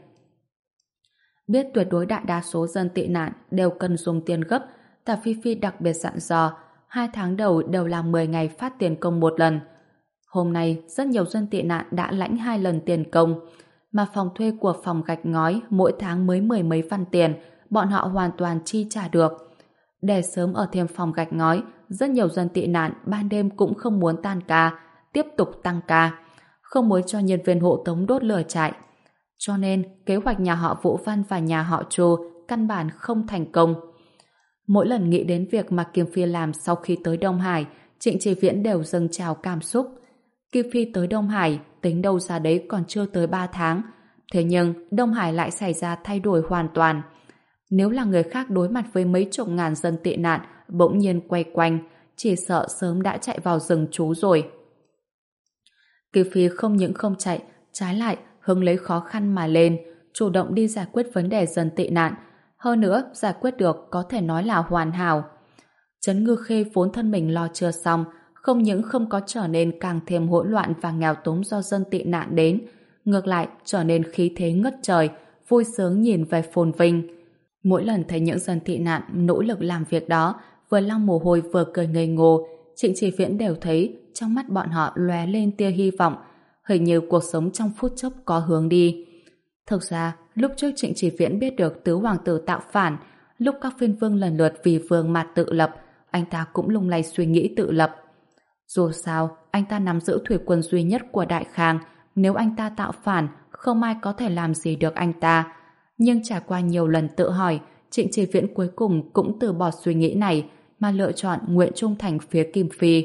Biết tuyệt đối đại đa số dân tị nạn đều cần dùng tiền gấp, Tả Phi Phi đặc biệt dặn dò, hai tháng đầu đều là mười ngày phát tiền công một lần. Hôm nay, rất nhiều dân tị nạn đã lãnh hai lần tiền công, mà phòng thuê của phòng gạch ngói mỗi tháng mới mười mấy văn tiền, bọn họ hoàn toàn chi trả được. Để sớm ở thêm phòng gạch ngói, rất nhiều dân tị nạn ban đêm cũng không muốn tan ca, tiếp tục tăng ca, không muốn cho nhân viên hộ tống đốt lửa trại. Cho nên, kế hoạch nhà họ Vũ Văn và nhà họ Chu căn bản không thành công. Mỗi lần nghĩ đến việc mà Kim Phi làm sau khi tới Đông Hải, Trịnh Chỉ Viễn đều dâng trào cảm xúc. Kim Phi tới Đông Hải, tính đâu ra đấy còn chưa tới ba tháng. Thế nhưng, Đông Hải lại xảy ra thay đổi hoàn toàn. Nếu là người khác đối mặt với mấy chục ngàn dân tị nạn bỗng nhiên quay quanh, chỉ sợ sớm đã chạy vào rừng trú rồi. Kim Phi không những không chạy, trái lại hứng lấy khó khăn mà lên, chủ động đi giải quyết vấn đề dân tị nạn. Hơn nữa, giải quyết được có thể nói là hoàn hảo. Trấn Ngư Khê vốn thân mình lo chưa xong, không những không có trở nên càng thêm hỗn loạn và nghèo túng do dân tị nạn đến, ngược lại trở nên khí thế ngất trời, vui sướng nhìn về phồn vinh. Mỗi lần thấy những dân tị nạn nỗ lực làm việc đó, vừa lau mồ hôi vừa cười ngây ngô, Trịnh Chỉ Viễn đều thấy trong mắt bọn họ lóe lên tia hy vọng, hình như cuộc sống trong phút chốc có hướng đi. Thực ra, lúc trước Trịnh Chỉ Viễn biết được tứ hoàng tử tạo phản, lúc các phiên vương lần lượt vì vương mà tự lập, anh ta cũng lung lay suy nghĩ tự lập. Dù sao, anh ta nắm giữ thủy quân duy nhất của Đại Khang, nếu anh ta tạo phản, không ai có thể làm gì được anh ta. Nhưng trải qua nhiều lần tự hỏi, Trịnh Chỉ Viễn cuối cùng cũng từ bỏ suy nghĩ này, mà lựa chọn nguyện trung thành phía Kim Phi.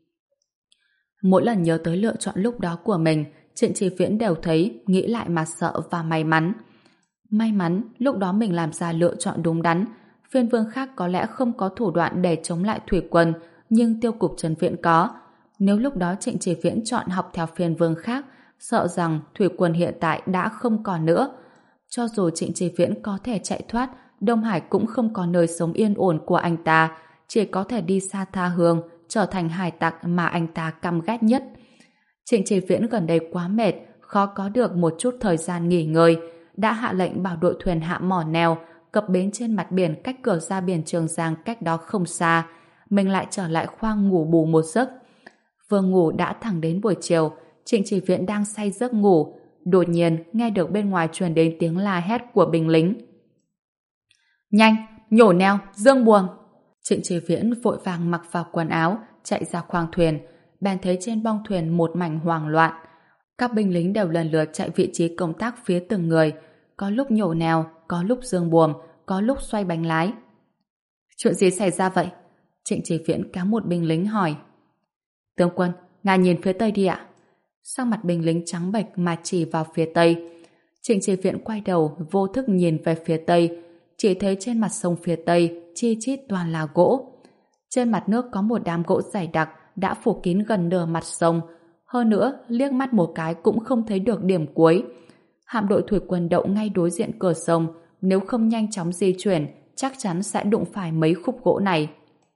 Mỗi lần nhớ tới lựa chọn lúc đó của mình, Trịnh Chỉ Viễn đều thấy nghĩ lại mà sợ và may mắn. May mắn, lúc đó mình làm ra lựa chọn đúng đắn. Phiên vương khác có lẽ không có thủ đoạn để chống lại thủy quân, nhưng tiêu cục Trần Viễn có. Nếu lúc đó Trịnh Chỉ Viễn chọn học theo phiên vương khác, sợ rằng thủy quân hiện tại đã không còn nữa. Cho dù Trịnh Chỉ Viễn có thể chạy thoát, Đông Hải cũng không có nơi sống yên ổn của anh ta, chỉ có thể đi xa tha hương, trở thành hải tặc mà anh ta căm ghét nhất. Trịnh Chỉ Viễn gần đây quá mệt, khó có được một chút thời gian nghỉ ngơi, đã hạ lệnh bảo đội thuyền hạ mỏ neo, cập bến trên mặt biển cách cửa ra biển Trường Giang cách đó không xa. Mình lại trở lại khoang ngủ bù một giấc. Vừa ngủ đã thẳng đến buổi chiều, Trịnh Chỉ Viễn đang say giấc ngủ, đột nhiên nghe được bên ngoài truyền đến tiếng la hét của binh lính. Nhanh, nhổ neo, dương buồm. Trịnh Chỉ Viễn vội vàng mặc vào quần áo, chạy ra khoang thuyền, bèn thấy trên bong thuyền một mảnh hoang loạn. Các binh lính đều lần lượt chạy vị trí công tác phía từng người, có lúc nhổ neo, có lúc dương buồm, có lúc xoay bánh lái. Chuyện gì xảy ra vậy? Trịnh Chỉ Viễn kéo một binh lính hỏi. Tướng quân, ngài nhìn phía tây đi ạ. Sắc mặt binh lính trắng bệch mà chỉ vào phía tây. Trịnh Chỉ Viễn quay đầu vô thức nhìn về phía tây, chỉ thấy trên mặt sông phía tây chi chít toàn là gỗ. Trên mặt nước có một đám gỗ dày đặc đã phủ kín gần nửa mặt sông. Hơn nữa, liếc mắt một cái cũng không thấy được điểm cuối. Hạm đội thủy quân đậu ngay đối diện cửa sông, nếu không nhanh chóng di chuyển, chắc chắn sẽ đụng phải mấy khúc gỗ này.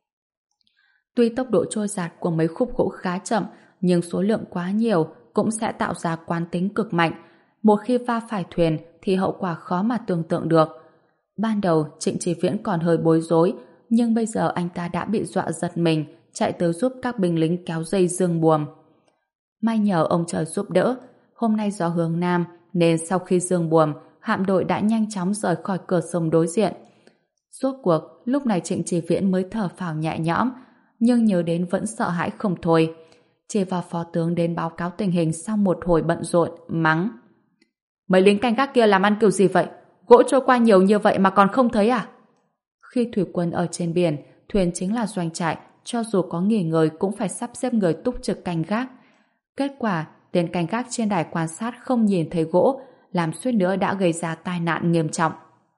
Tuy tốc độ trôi dạt của mấy khúc gỗ khá chậm, nhưng số lượng quá nhiều cũng sẽ tạo ra quán tính cực mạnh. Một khi va phải thuyền thì hậu quả khó mà tưởng tượng được. Ban đầu Trịnh Chỉ Viễn còn hơi bối rối, nhưng bây giờ anh ta đã bị dọa giật mình, chạy tới giúp các binh lính kéo dây dương buồm. May nhờ ông trời giúp đỡ, hôm nay gió hướng nam nên sau khi dương buồm, hạm đội đã nhanh chóng rời khỏi cửa sông đối diện. Rốt cuộc, lúc này Trịnh Chỉ Viễn mới thở phào nhẹ nhõm, nhưng nhớ đến vẫn sợ hãi không thôi. Chỉ vào phó tướng đến báo cáo tình hình sau một hồi bận rộn, mắng. Mấy lính canh gác kia làm ăn kiểu gì vậy? Gỗ trôi qua nhiều như vậy mà còn không thấy à? Khi thủy quân ở trên biển, thuyền chính là doanh trại, cho dù có nghỉ ngơi cũng phải sắp xếp người túc trực canh gác. Kết quả, tên canh gác trên đài quan sát không nhìn thấy gỗ, làm suýt nữa đã gây ra tai nạn nghiêm trọng.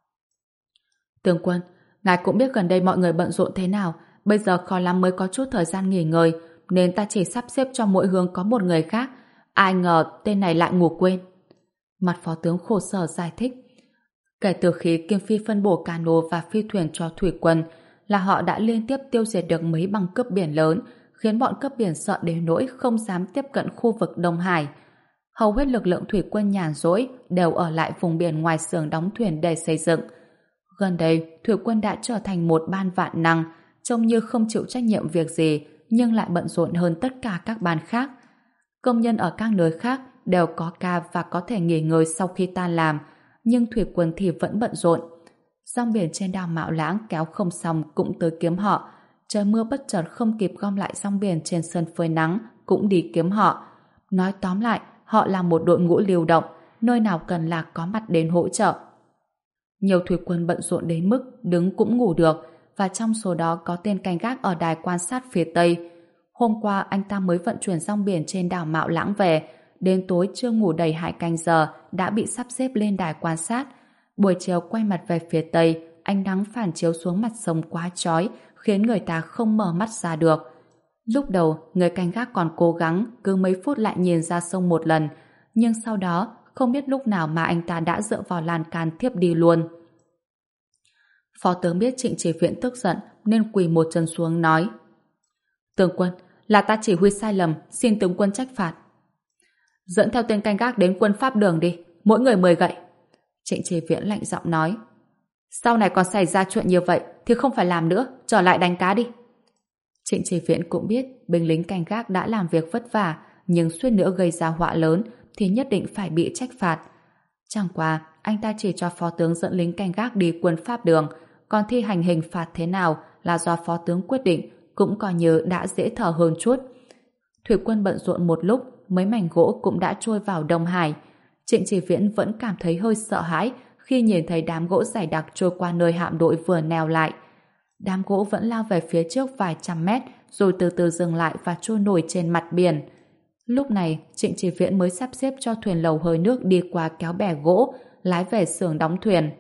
Tướng quân, ngài cũng biết gần đây mọi người bận rộn thế nào, bây giờ khó lắm mới có chút thời gian nghỉ ngơi, nên ta chỉ sắp xếp cho mỗi hướng có một người khác. Ai ngờ tên này lại ngủ quên. Mặt phó tướng khổ sở giải thích. Kể từ khi Kim Phi phân bổ cano và phi thuyền cho thủy quân là họ đã liên tiếp tiêu diệt được mấy băng cướp biển lớn, khiến bọn cướp biển sợ đến nỗi không dám tiếp cận khu vực Đông Hải. Hầu hết lực lượng thủy quân nhàn rỗi đều ở lại vùng biển ngoài xưởng đóng thuyền để xây dựng. Gần đây, thủy quân đã trở thành một ban vạn năng, trông như không chịu trách nhiệm việc gì, nhưng lại bận rộn hơn tất cả các ban khác. Công nhân ở các nơi khác đều có ca và có thể nghỉ ngơi sau khi tan làm, nhưng thủy quân thì vẫn bận rộn. Rong biển trên đảo Mạo Lãng kéo không xong cũng tới kiếm họ. Trời mưa bất chợt không kịp gom lại rong biển trên sân phơi nắng cũng đi kiếm họ. Nói tóm lại, họ là một đội ngũ lưu động, nơi nào cần là có mặt đến hỗ trợ. Nhiều thủy quân bận rộn đến mức đứng cũng ngủ được, và trong số đó có tên canh gác ở đài quan sát phía Tây. Hôm qua anh ta mới vận chuyển rong biển trên đảo Mạo Lãng về, đến tối chưa ngủ đầy hai canh giờ đã bị sắp xếp lên đài quan sát. Buổi chiều quay mặt về phía Tây, ánh nắng phản chiếu xuống mặt sông quá chói, khiến người ta không mở mắt ra được. Lúc đầu, người canh gác còn cố gắng cứ mấy phút lại nhìn ra sông một lần, nhưng sau đó không biết lúc nào mà anh ta đã dựa vào lan can thiếp đi luôn. Phó tướng biết Trịnh Chỉ Viễn tức giận nên quỳ một chân xuống nói: Tướng quân, là ta chỉ huy sai lầm, xin tướng quân trách phạt. Dẫn theo tên canh gác đến quân pháp đường đi, mỗi người mười gậy. Trịnh Chỉ Viễn lạnh giọng nói: Sau này còn xảy ra chuyện như vậy thì không phải làm nữa, trở lại đánh cá đi. Trịnh Chỉ Viễn cũng biết binh lính canh gác đã làm việc vất vả, nhưng suýt nữa gây ra họa lớn thì nhất định phải bị trách phạt. Chẳng qua, anh ta chỉ cho phó tướng dẫn lính canh gác đi quân pháp đường, còn thi hành hình phạt thế nào là do phó tướng quyết định, cũng coi như đã dễ thở hơn chút. Thủy quân bận rộn một lúc, mấy mảnh gỗ cũng đã trôi vào Đông Hải. Trịnh Chỉ Viễn vẫn cảm thấy hơi sợ hãi khi nhìn thấy đám gỗ dày đặc trôi qua nơi hạm đội vừa neo lại. Đám gỗ vẫn lao về phía trước vài trăm mét, rồi từ từ dừng lại và trôi nổi trên mặt biển. Lúc này, Trịnh Chỉ Viễn mới sắp xếp cho thuyền lầu hơi nước đi qua kéo bè gỗ, lái về xưởng đóng thuyền.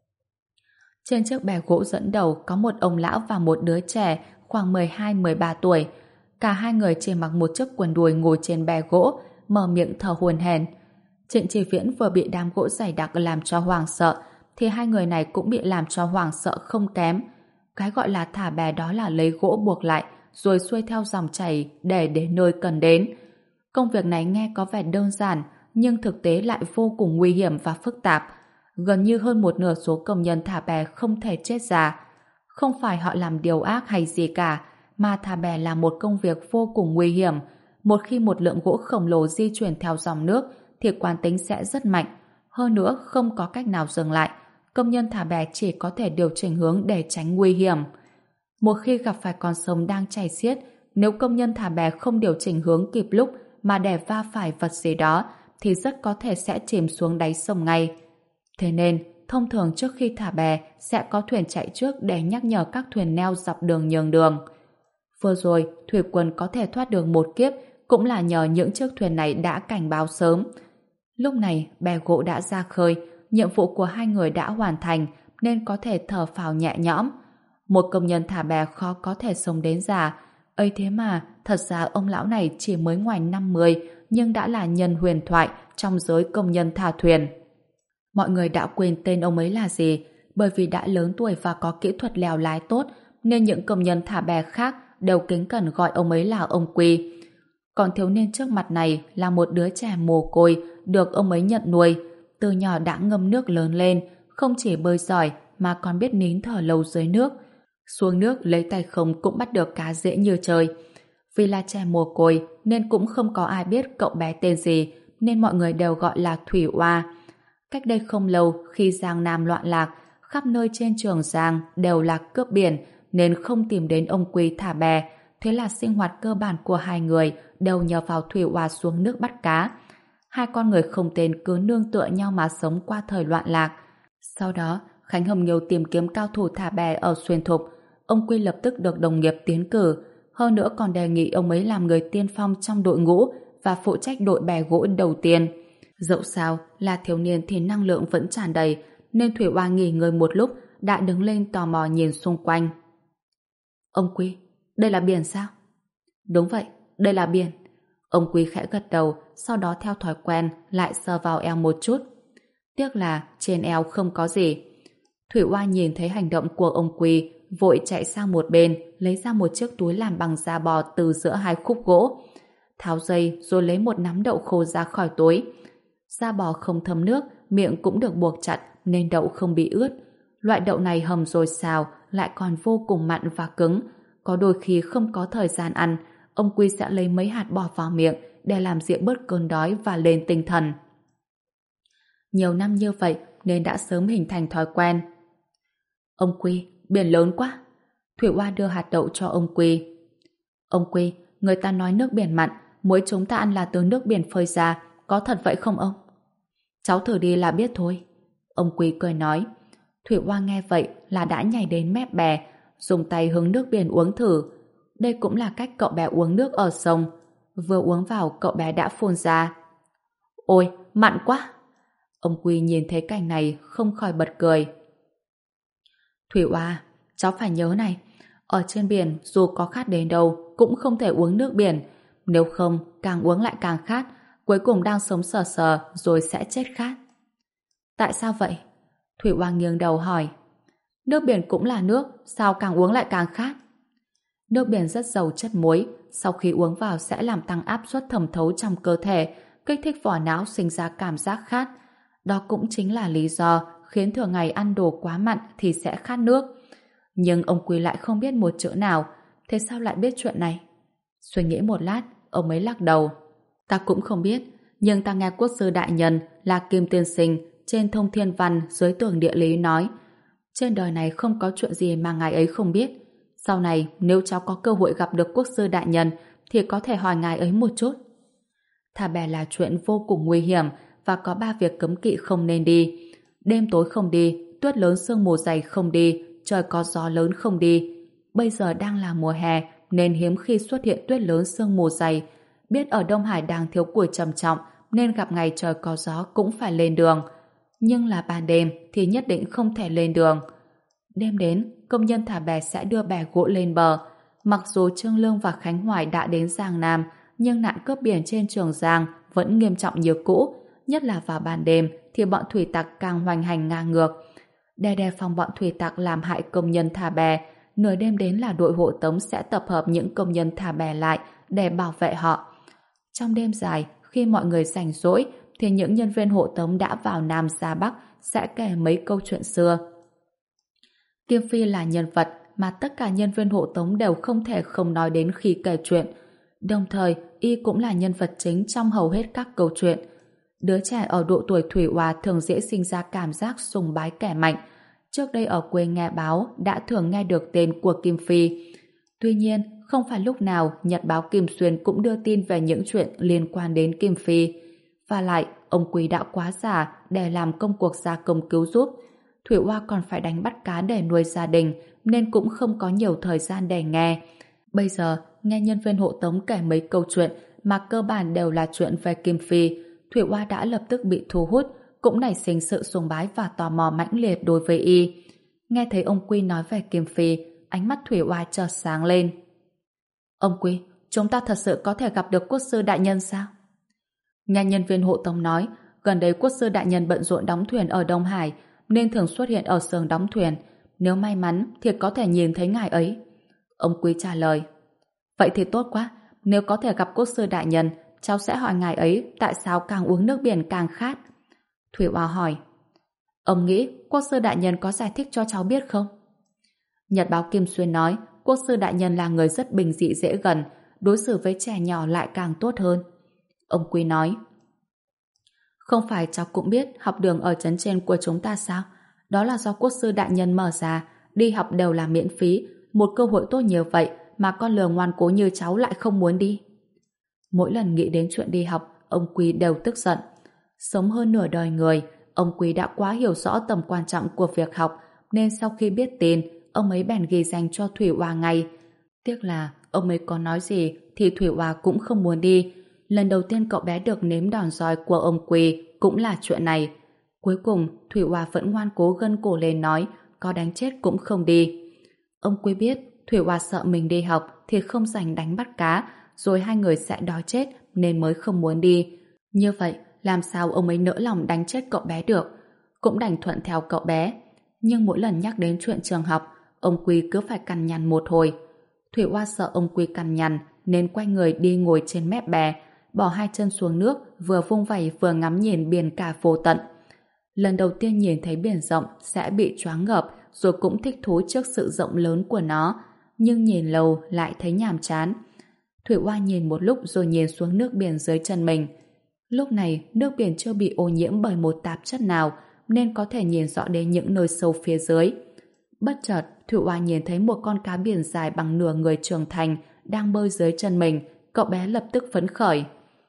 Trên chiếc bè gỗ dẫn đầu có một ông lão và một đứa trẻ khoảng mười hai mười ba tuổi. Cả hai người chỉ mặc một chiếc quần đùi ngồi trên bè gỗ, mở miệng thở hổn hển. Trịnh Chỉ Viễn vừa bị đám gỗ dày đặc làm cho hoảng sợ, thì hai người này cũng bị làm cho hoảng sợ không kém. Cái gọi là thả bè đó là lấy gỗ buộc lại, rồi xuôi theo dòng chảy để đến nơi cần đến. Công việc này nghe có vẻ đơn giản, nhưng thực tế lại vô cùng nguy hiểm và phức tạp. Gần như hơn một nửa số công nhân thả bè không thể chết già. Không phải họ làm điều ác hay gì cả, mà thả bè là một công việc vô cùng nguy hiểm. Một khi một lượng gỗ khổng lồ di chuyển theo dòng nước, thì quán tính sẽ rất mạnh. Hơn nữa, không có cách nào dừng lại. Công nhân thả bè chỉ có thể điều chỉnh hướng để tránh nguy hiểm. Một khi gặp phải con sông đang chảy xiết, nếu công nhân thả bè không điều chỉnh hướng kịp lúc mà để va phải vật gì đó, thì rất có thể sẽ chìm xuống đáy sông ngay. Thế nên, thông thường trước khi thả bè sẽ có thuyền chạy trước để nhắc nhở các thuyền neo dọc đường nhường đường. Vừa rồi, thủy quân có thể thoát được một kiếp cũng là nhờ những chiếc thuyền này đã cảnh báo sớm. Lúc này, bè gỗ đã ra khơi, nhiệm vụ của hai người đã hoàn thành nên có thể thở phào nhẹ nhõm. Một công nhân thả bè khó có thể sống đến già. Ấy thế mà, thật ra ông lão này chỉ mới ngoài năm mươi nhưng đã là nhân huyền thoại trong giới công nhân thả thuyền. Mọi người đã quên tên ông ấy là gì, bởi vì đã lớn tuổi và có kỹ thuật lèo lái tốt nên những công nhân thả bè khác đều kính cẩn gọi ông ấy là ông Quy. Còn thiếu niên trước mặt này là một đứa trẻ mồ côi được ông ấy nhận nuôi. Từ nhỏ đã ngâm nước lớn lên, không chỉ bơi giỏi mà còn biết nín thở lâu dưới nước. Xuống nước lấy tay không cũng bắt được cá dễ như chơi. Vì là trẻ mồ côi nên cũng không có ai biết cậu bé tên gì, nên mọi người đều gọi là Thủy Oa. Cách đây không lâu, khi Giang Nam loạn lạc, khắp nơi trên Trường Giang đều là cướp biển nên không tìm đến ông Quy thả bè. Thế là sinh hoạt cơ bản của hai người đều nhờ vào Thủy Oa xuống nước bắt cá. Hai con người không tên cứ nương tựa nhau mà sống qua thời loạn lạc. Sau đó, Khánh Hồng nhiều tìm kiếm cao thủ thả bè ở Xuyên Thục. Ông Quy lập tức được đồng nghiệp tiến cử. Hơn nữa còn đề nghị ông ấy làm người tiên phong trong đội ngũ và phụ trách đội bè gỗ đầu tiên. Dẫu sao là thiếu niên thì năng lượng vẫn tràn đầy, nên Thủy Oa nghỉ ngơi một lúc đã đứng lên tò mò nhìn xung quanh. Ông Quy, đây là biển sao? Đúng vậy, Đây là biển. Ông Quý khẽ gật đầu, sau đó theo thói quen lại sờ vào eo một chút. Tiếc là trên eo không có gì. Thủy Oa nhìn thấy hành động của ông Quý, vội chạy sang một bên, lấy ra một chiếc túi làm bằng da bò từ giữa hai khúc gỗ. Tháo dây rồi lấy một nắm đậu khô ra khỏi túi. Da bò không thấm nước, miệng cũng được buộc chặt nên đậu không bị ướt. Loại đậu này hầm rồi xào lại còn vô cùng mặn và cứng. Có đôi khi không có thời gian ăn, ông Quy sẽ lấy mấy hạt bỏ vào miệng để làm dịu bớt cơn đói và lên tinh thần. Nhiều năm như vậy nên đã sớm hình thành thói quen. Ông Quy, biển lớn quá. Thủy Oa đưa hạt đậu cho ông Quy. Ông Quy, người ta nói nước biển mặn, muối chúng ta ăn là từ nước biển phơi ra, có thật vậy không ông? Cháu thử đi là biết thôi. Ông Quy cười nói. Thủy Oa nghe vậy là đã nhảy đến mép bè, dùng tay hứng nước biển uống thử. Đây cũng là cách cậu bé uống nước ở sông. Vừa uống vào cậu bé đã phun ra. Ôi, mặn quá! Ông Quy nhìn thấy cảnh này không khỏi bật cười. Thủy Oa, cháu phải nhớ này, ở trên biển dù có khát đến đâu cũng không thể uống nước biển, nếu không càng uống lại càng khát, cuối cùng đang sống sờ sờ rồi sẽ chết khát. Tại sao vậy? Thủy Oa nghiêng đầu hỏi. Nước biển cũng là nước, sao càng uống lại càng khát? Nước biển rất giàu chất muối, sau khi uống vào sẽ làm tăng áp suất thẩm thấu trong cơ thể, kích thích vỏ não sinh ra cảm giác khát. Đó cũng chính là lý do khiến thường ngày ăn đồ quá mặn thì sẽ khát nước. Nhưng ông Quy lại không biết một chữ nào, thế sao lại biết chuyện này? Suy nghĩ một lát, ông ấy lắc đầu. Ta cũng không biết, nhưng ta nghe quốc sư đại nhân là Kim Tiên Sinh trên Thông Thiên Văn dưới tường địa lý nói, trên đời này không có chuyện gì mà ngài ấy không biết. Sau này nếu cháu có cơ hội gặp được quốc sư đại nhân thì có thể hỏi ngài ấy một chút. Thả bè là chuyện vô cùng nguy hiểm và có ba việc cấm kỵ không nên đi. Đêm tối không đi, tuyết lớn sương mù dày không đi, trời có gió lớn không đi. Bây giờ đang là mùa hè nên hiếm khi xuất hiện tuyết lớn sương mù dày. Biết ở Đông Hải đang thiếu củi trầm trọng nên gặp ngày trời có gió cũng phải lên đường. Nhưng là ban đêm thì nhất định không thể lên đường. Đêm đến, công nhân thả bè sẽ đưa bè gỗ lên bờ. Mặc dù Trương Lương và Khánh Hoài đã đến Giang Nam, nhưng nạn cướp biển trên Trường Giang vẫn nghiêm trọng như cũ. Nhất là vào ban đêm thì bọn thủy tặc càng hoành hành ngang ngược. Để đề phòng bọn thủy tặc làm hại công nhân thả bè, nửa đêm đến là đội hộ tống sẽ tập hợp những công nhân thả bè lại để bảo vệ họ. Trong đêm dài, khi mọi người rảnh rỗi, thì những nhân viên hộ tống đã vào Nam ra Bắc sẽ kể mấy câu chuyện xưa. Kim Phi là nhân vật mà tất cả nhân viên hộ tống đều không thể không nói đến khi kể chuyện. Đồng thời, y cũng là nhân vật chính trong hầu hết các câu chuyện. Đứa trẻ ở độ tuổi Thủy Oa thường dễ sinh ra cảm giác sùng bái kẻ mạnh. Trước đây ở quê nghe báo đã thường nghe được tên của Kim Phi. Tuy nhiên, không phải lúc nào nhật báo Kim Xuyên cũng đưa tin về những chuyện liên quan đến Kim Phi. Và lại, ông Quý đã quá già để làm công cuộc gia công cứu giúp. Thủy Oa còn phải đánh bắt cá để nuôi gia đình nên cũng không có nhiều thời gian để nghe. Bây giờ, nghe nhân viên hộ tống kể mấy câu chuyện mà cơ bản đều là chuyện về Kim Phi, Thủy Oa đã lập tức bị thu hút, cũng nảy sinh sự sùng bái và tò mò mãnh liệt đối với y. Nghe thấy ông Quy nói về Kim Phi, ánh mắt Thủy Oa chợt sáng lên. Ông Quy, chúng ta thật sự có thể gặp được quốc sư đại nhân sao? Nghe nhân viên hộ tống nói, gần đây quốc sư đại nhân bận rộn đóng thuyền ở Đông Hải, nên thường xuất hiện ở xưởng đóng thuyền. Nếu may mắn thì có thể nhìn thấy ngài ấy. Ông Quý trả lời. Vậy thì tốt quá, nếu có thể gặp quốc sư đại nhân, cháu sẽ hỏi ngài ấy tại sao càng uống nước biển càng khát. Thủy Oa hỏi. Ông nghĩ quốc sư đại nhân có giải thích cho cháu biết không? Nhật báo Kim Xuyên nói quốc sư đại nhân là người rất bình dị dễ gần, đối xử với trẻ nhỏ lại càng tốt hơn. Ông Quý nói. Không phải cháu cũng biết học đường ở trấn trên của chúng ta sao? Đó là do quốc sư đại nhân mở ra, đi học đều là miễn phí, một cơ hội tốt như vậy mà con lừa ngoan cố như cháu lại không muốn đi. Mỗi lần nghĩ đến chuyện đi học, ông Quý đều tức giận. Sống hơn nửa đời người, ông Quý đã quá hiểu rõ tầm quan trọng của việc học, nên sau khi biết tin, ông ấy bèn ghi danh cho Thủy Oa ngay. Tiếc là ông ấy có nói gì thì Thủy Oa cũng không muốn đi. Lần đầu tiên cậu bé được nếm đòn roi của ông Quý cũng là chuyện này. Cuối cùng, Thủy Oa vẫn ngoan cố gân cổ lên nói có đánh chết cũng không đi. Ông Quý biết Thủy Oa sợ mình đi học thì không rảnh đánh bắt cá, rồi hai người sẽ đói chết nên mới không muốn đi. Như vậy, làm sao ông ấy nỡ lòng đánh chết cậu bé được? Cũng đành thuận theo cậu bé. Nhưng mỗi lần nhắc đến chuyện trường học, ông Quy cứ phải cằn nhằn một hồi. Thủy Oa sợ ông Quy cằn nhằn nên quay người đi ngồi trên mép bè, bỏ hai chân xuống nước, vừa vung vẩy vừa ngắm nhìn biển cả vô tận. Lần đầu tiên nhìn thấy biển rộng sẽ bị choáng ngợp, rồi cũng thích thú trước sự rộng lớn của nó, nhưng nhìn lâu lại thấy nhàm chán. Thủy Oa nhìn một lúc rồi nhìn xuống nước biển dưới chân mình. Lúc này nước biển chưa bị ô nhiễm bởi một tạp chất nào nên có thể nhìn rõ đến những nơi sâu phía dưới. Bất chợt Thủy Oa nhìn thấy một con cá biển dài bằng nửa người trưởng thành đang bơi dưới chân mình. Cậu bé lập tức phấn khởi.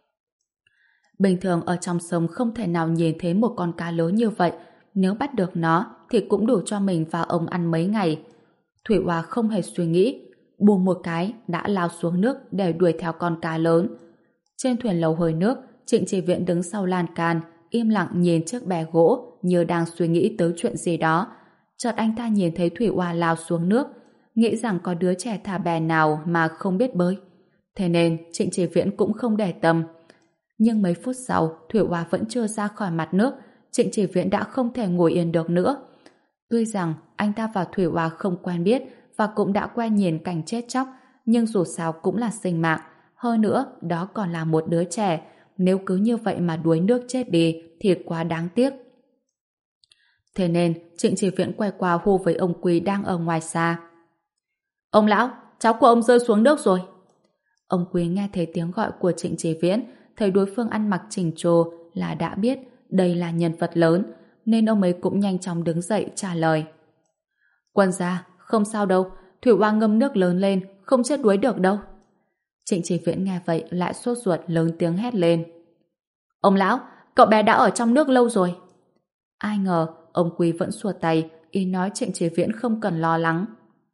Bình thường ở trong sông không thể nào nhìn thấy một con cá lớn như vậy. Nếu bắt được nó thì cũng đủ cho mình và ông ăn mấy ngày. Thủy Oa không hề suy nghĩ, buông một cái đã lao xuống nước để đuổi theo con cá lớn. Trên thuyền lầu hơi nước, Trịnh Chỉ Viễn đứng sau lan can, im lặng nhìn chiếc bè gỗ như đang suy nghĩ tới chuyện gì đó. Chợt anh ta nhìn thấy Thủy Oa lao xuống nước, nghĩ rằng có đứa trẻ thả bè nào mà không biết bơi. Thế nên Trịnh Chỉ Viễn cũng không để tâm. Nhưng mấy phút sau, Thủy Oa vẫn chưa ra khỏi mặt nước, Trịnh Chỉ Viễn đã không thể ngồi yên được nữa. Tuy rằng anh ta và Thủy Oa không quen biết và cũng đã quen nhìn cảnh chết chóc, nhưng dù sao cũng là sinh mạng. Hơn nữa, đó còn là một đứa trẻ. Nếu cứ như vậy mà đuối nước chết đi thì quá đáng tiếc. Thế nên Trịnh Chỉ Viễn quay qua hô với ông Quý đang ở ngoài xa. Ông lão, cháu của ông rơi xuống nước rồi. Ông Quý nghe thấy tiếng gọi của Trịnh Chỉ Viễn, thấy đối phương ăn mặc chỉnh chu là đã biết đây là nhân vật lớn, nên ông ấy cũng nhanh chóng đứng dậy trả lời. Quân gia, không sao đâu, Thủy Oa ngâm nước lớn lên, không chết đuối được đâu. Trịnh Chỉ Viễn nghe vậy lại sốt ruột lớn tiếng hét lên. Ông lão, cậu bé đã ở trong nước lâu rồi. Ai ngờ, ông Quý vẫn xua tay, ý nói Trịnh Chỉ Viễn không cần lo lắng.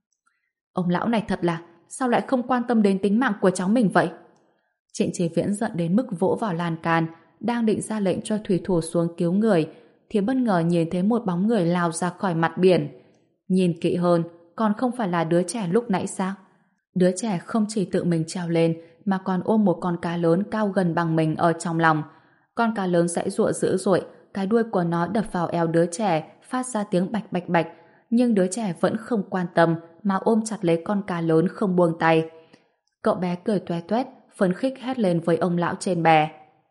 Ông lão này thật là, sao lại không quan tâm đến tính mạng của cháu mình vậy? Trịnh Chỉ Viễn giận đến mức vỗ vào lan can, đang định ra lệnh cho thủy thủ xuống cứu người, thì bất ngờ nhìn thấy một bóng người lao ra khỏi mặt biển. Nhìn kỹ hơn, còn không phải là đứa trẻ lúc nãy sao? Đứa trẻ không chỉ tự mình trèo lên, mà còn ôm một con cá lớn cao gần bằng mình ở trong lòng. Con cá lớn giãy giụa dữ dội, cái đuôi của nó đập vào eo đứa trẻ, phát ra tiếng bạch bạch bạch, nhưng đứa trẻ vẫn không quan tâm mà ôm chặt lấy con cá lớn không buông tay. Cậu bé cười toe toét, phấn khích hét lên với ông lão trên bè.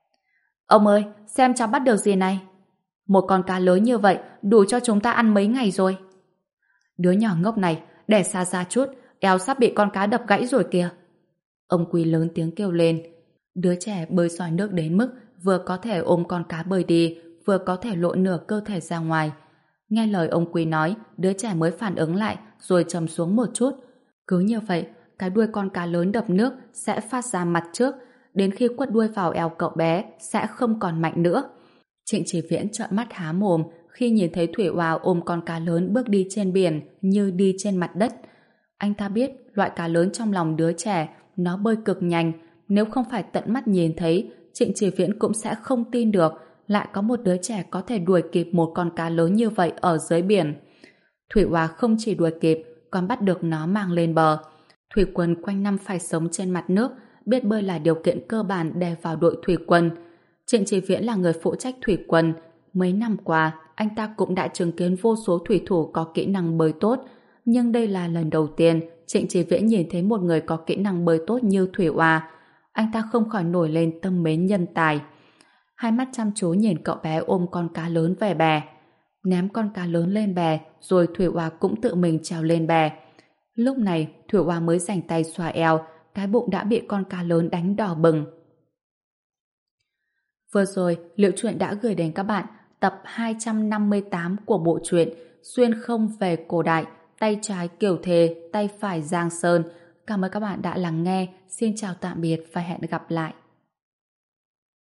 Ông ơi, xem cháu bắt được gì này? Một con cá lớn như vậy đủ cho chúng ta ăn mấy ngày rồi. Đứa nhỏ ngốc này, để xa ra chút, eo sắp bị con cá đập gãy rồi kìa. Ông Quý lớn tiếng kêu lên. Đứa trẻ bơi sỏi nước đến mức vừa có thể ôm con cá bơi đi, vừa có thể lộ nửa cơ thể ra ngoài. Nghe lời ông Quý nói, đứa trẻ mới phản ứng lại rồi trầm xuống một chút. Cứ như vậy, cái đuôi con cá lớn đập nước sẽ phát ra mặt trước, đến khi quất đuôi vào eo cậu bé sẽ không còn mạnh nữa. Trịnh Chỉ Viễn trợn mắt há mồm khi nhìn thấy Thủy Oa ôm con cá lớn bước đi trên biển như đi trên mặt đất. Anh ta biết loại cá lớn trong lòng đứa trẻ nó bơi cực nhanh, nếu không phải tận mắt nhìn thấy, Trịnh Chỉ Viễn cũng sẽ không tin được lại có một đứa trẻ có thể đuổi kịp một con cá lớn như vậy ở dưới biển. Thủy Oa không chỉ đuổi kịp, còn bắt được nó mang lên bờ. Thủy quân quanh năm phải sống trên mặt nước, biết bơi là điều kiện cơ bản để vào đội thủy quân. Trịnh Chỉ Viễn là người phụ trách thủy quân. Mấy năm qua, anh ta cũng đã chứng kiến vô số thủy thủ có kỹ năng bơi tốt, nhưng đây là lần đầu tiên Trịnh Chỉ Viễn nhìn thấy một người có kỹ năng bơi tốt như Thủy Oa. Anh ta không khỏi nổi lên tâm mến nhân tài. Hai mắt chăm chú nhìn cậu bé ôm con cá lớn về bè. Ném con cá lớn lên bè, rồi Thủy Oa cũng tự mình trèo lên bè. Lúc này, Thủy Oa mới rảnh tay xoa eo, cái bụng đã bị con cá lớn đánh đỏ bừng. Vừa rồi, Liệu Truyện đã gửi đến các bạn tập hai trăm năm mươi tám của bộ truyện Xuyên không về cổ đại, tay trái Kiều Thề, tay phải Giang Sơn. Cảm ơn các bạn đã lắng nghe. Xin chào tạm biệt và hẹn gặp lại.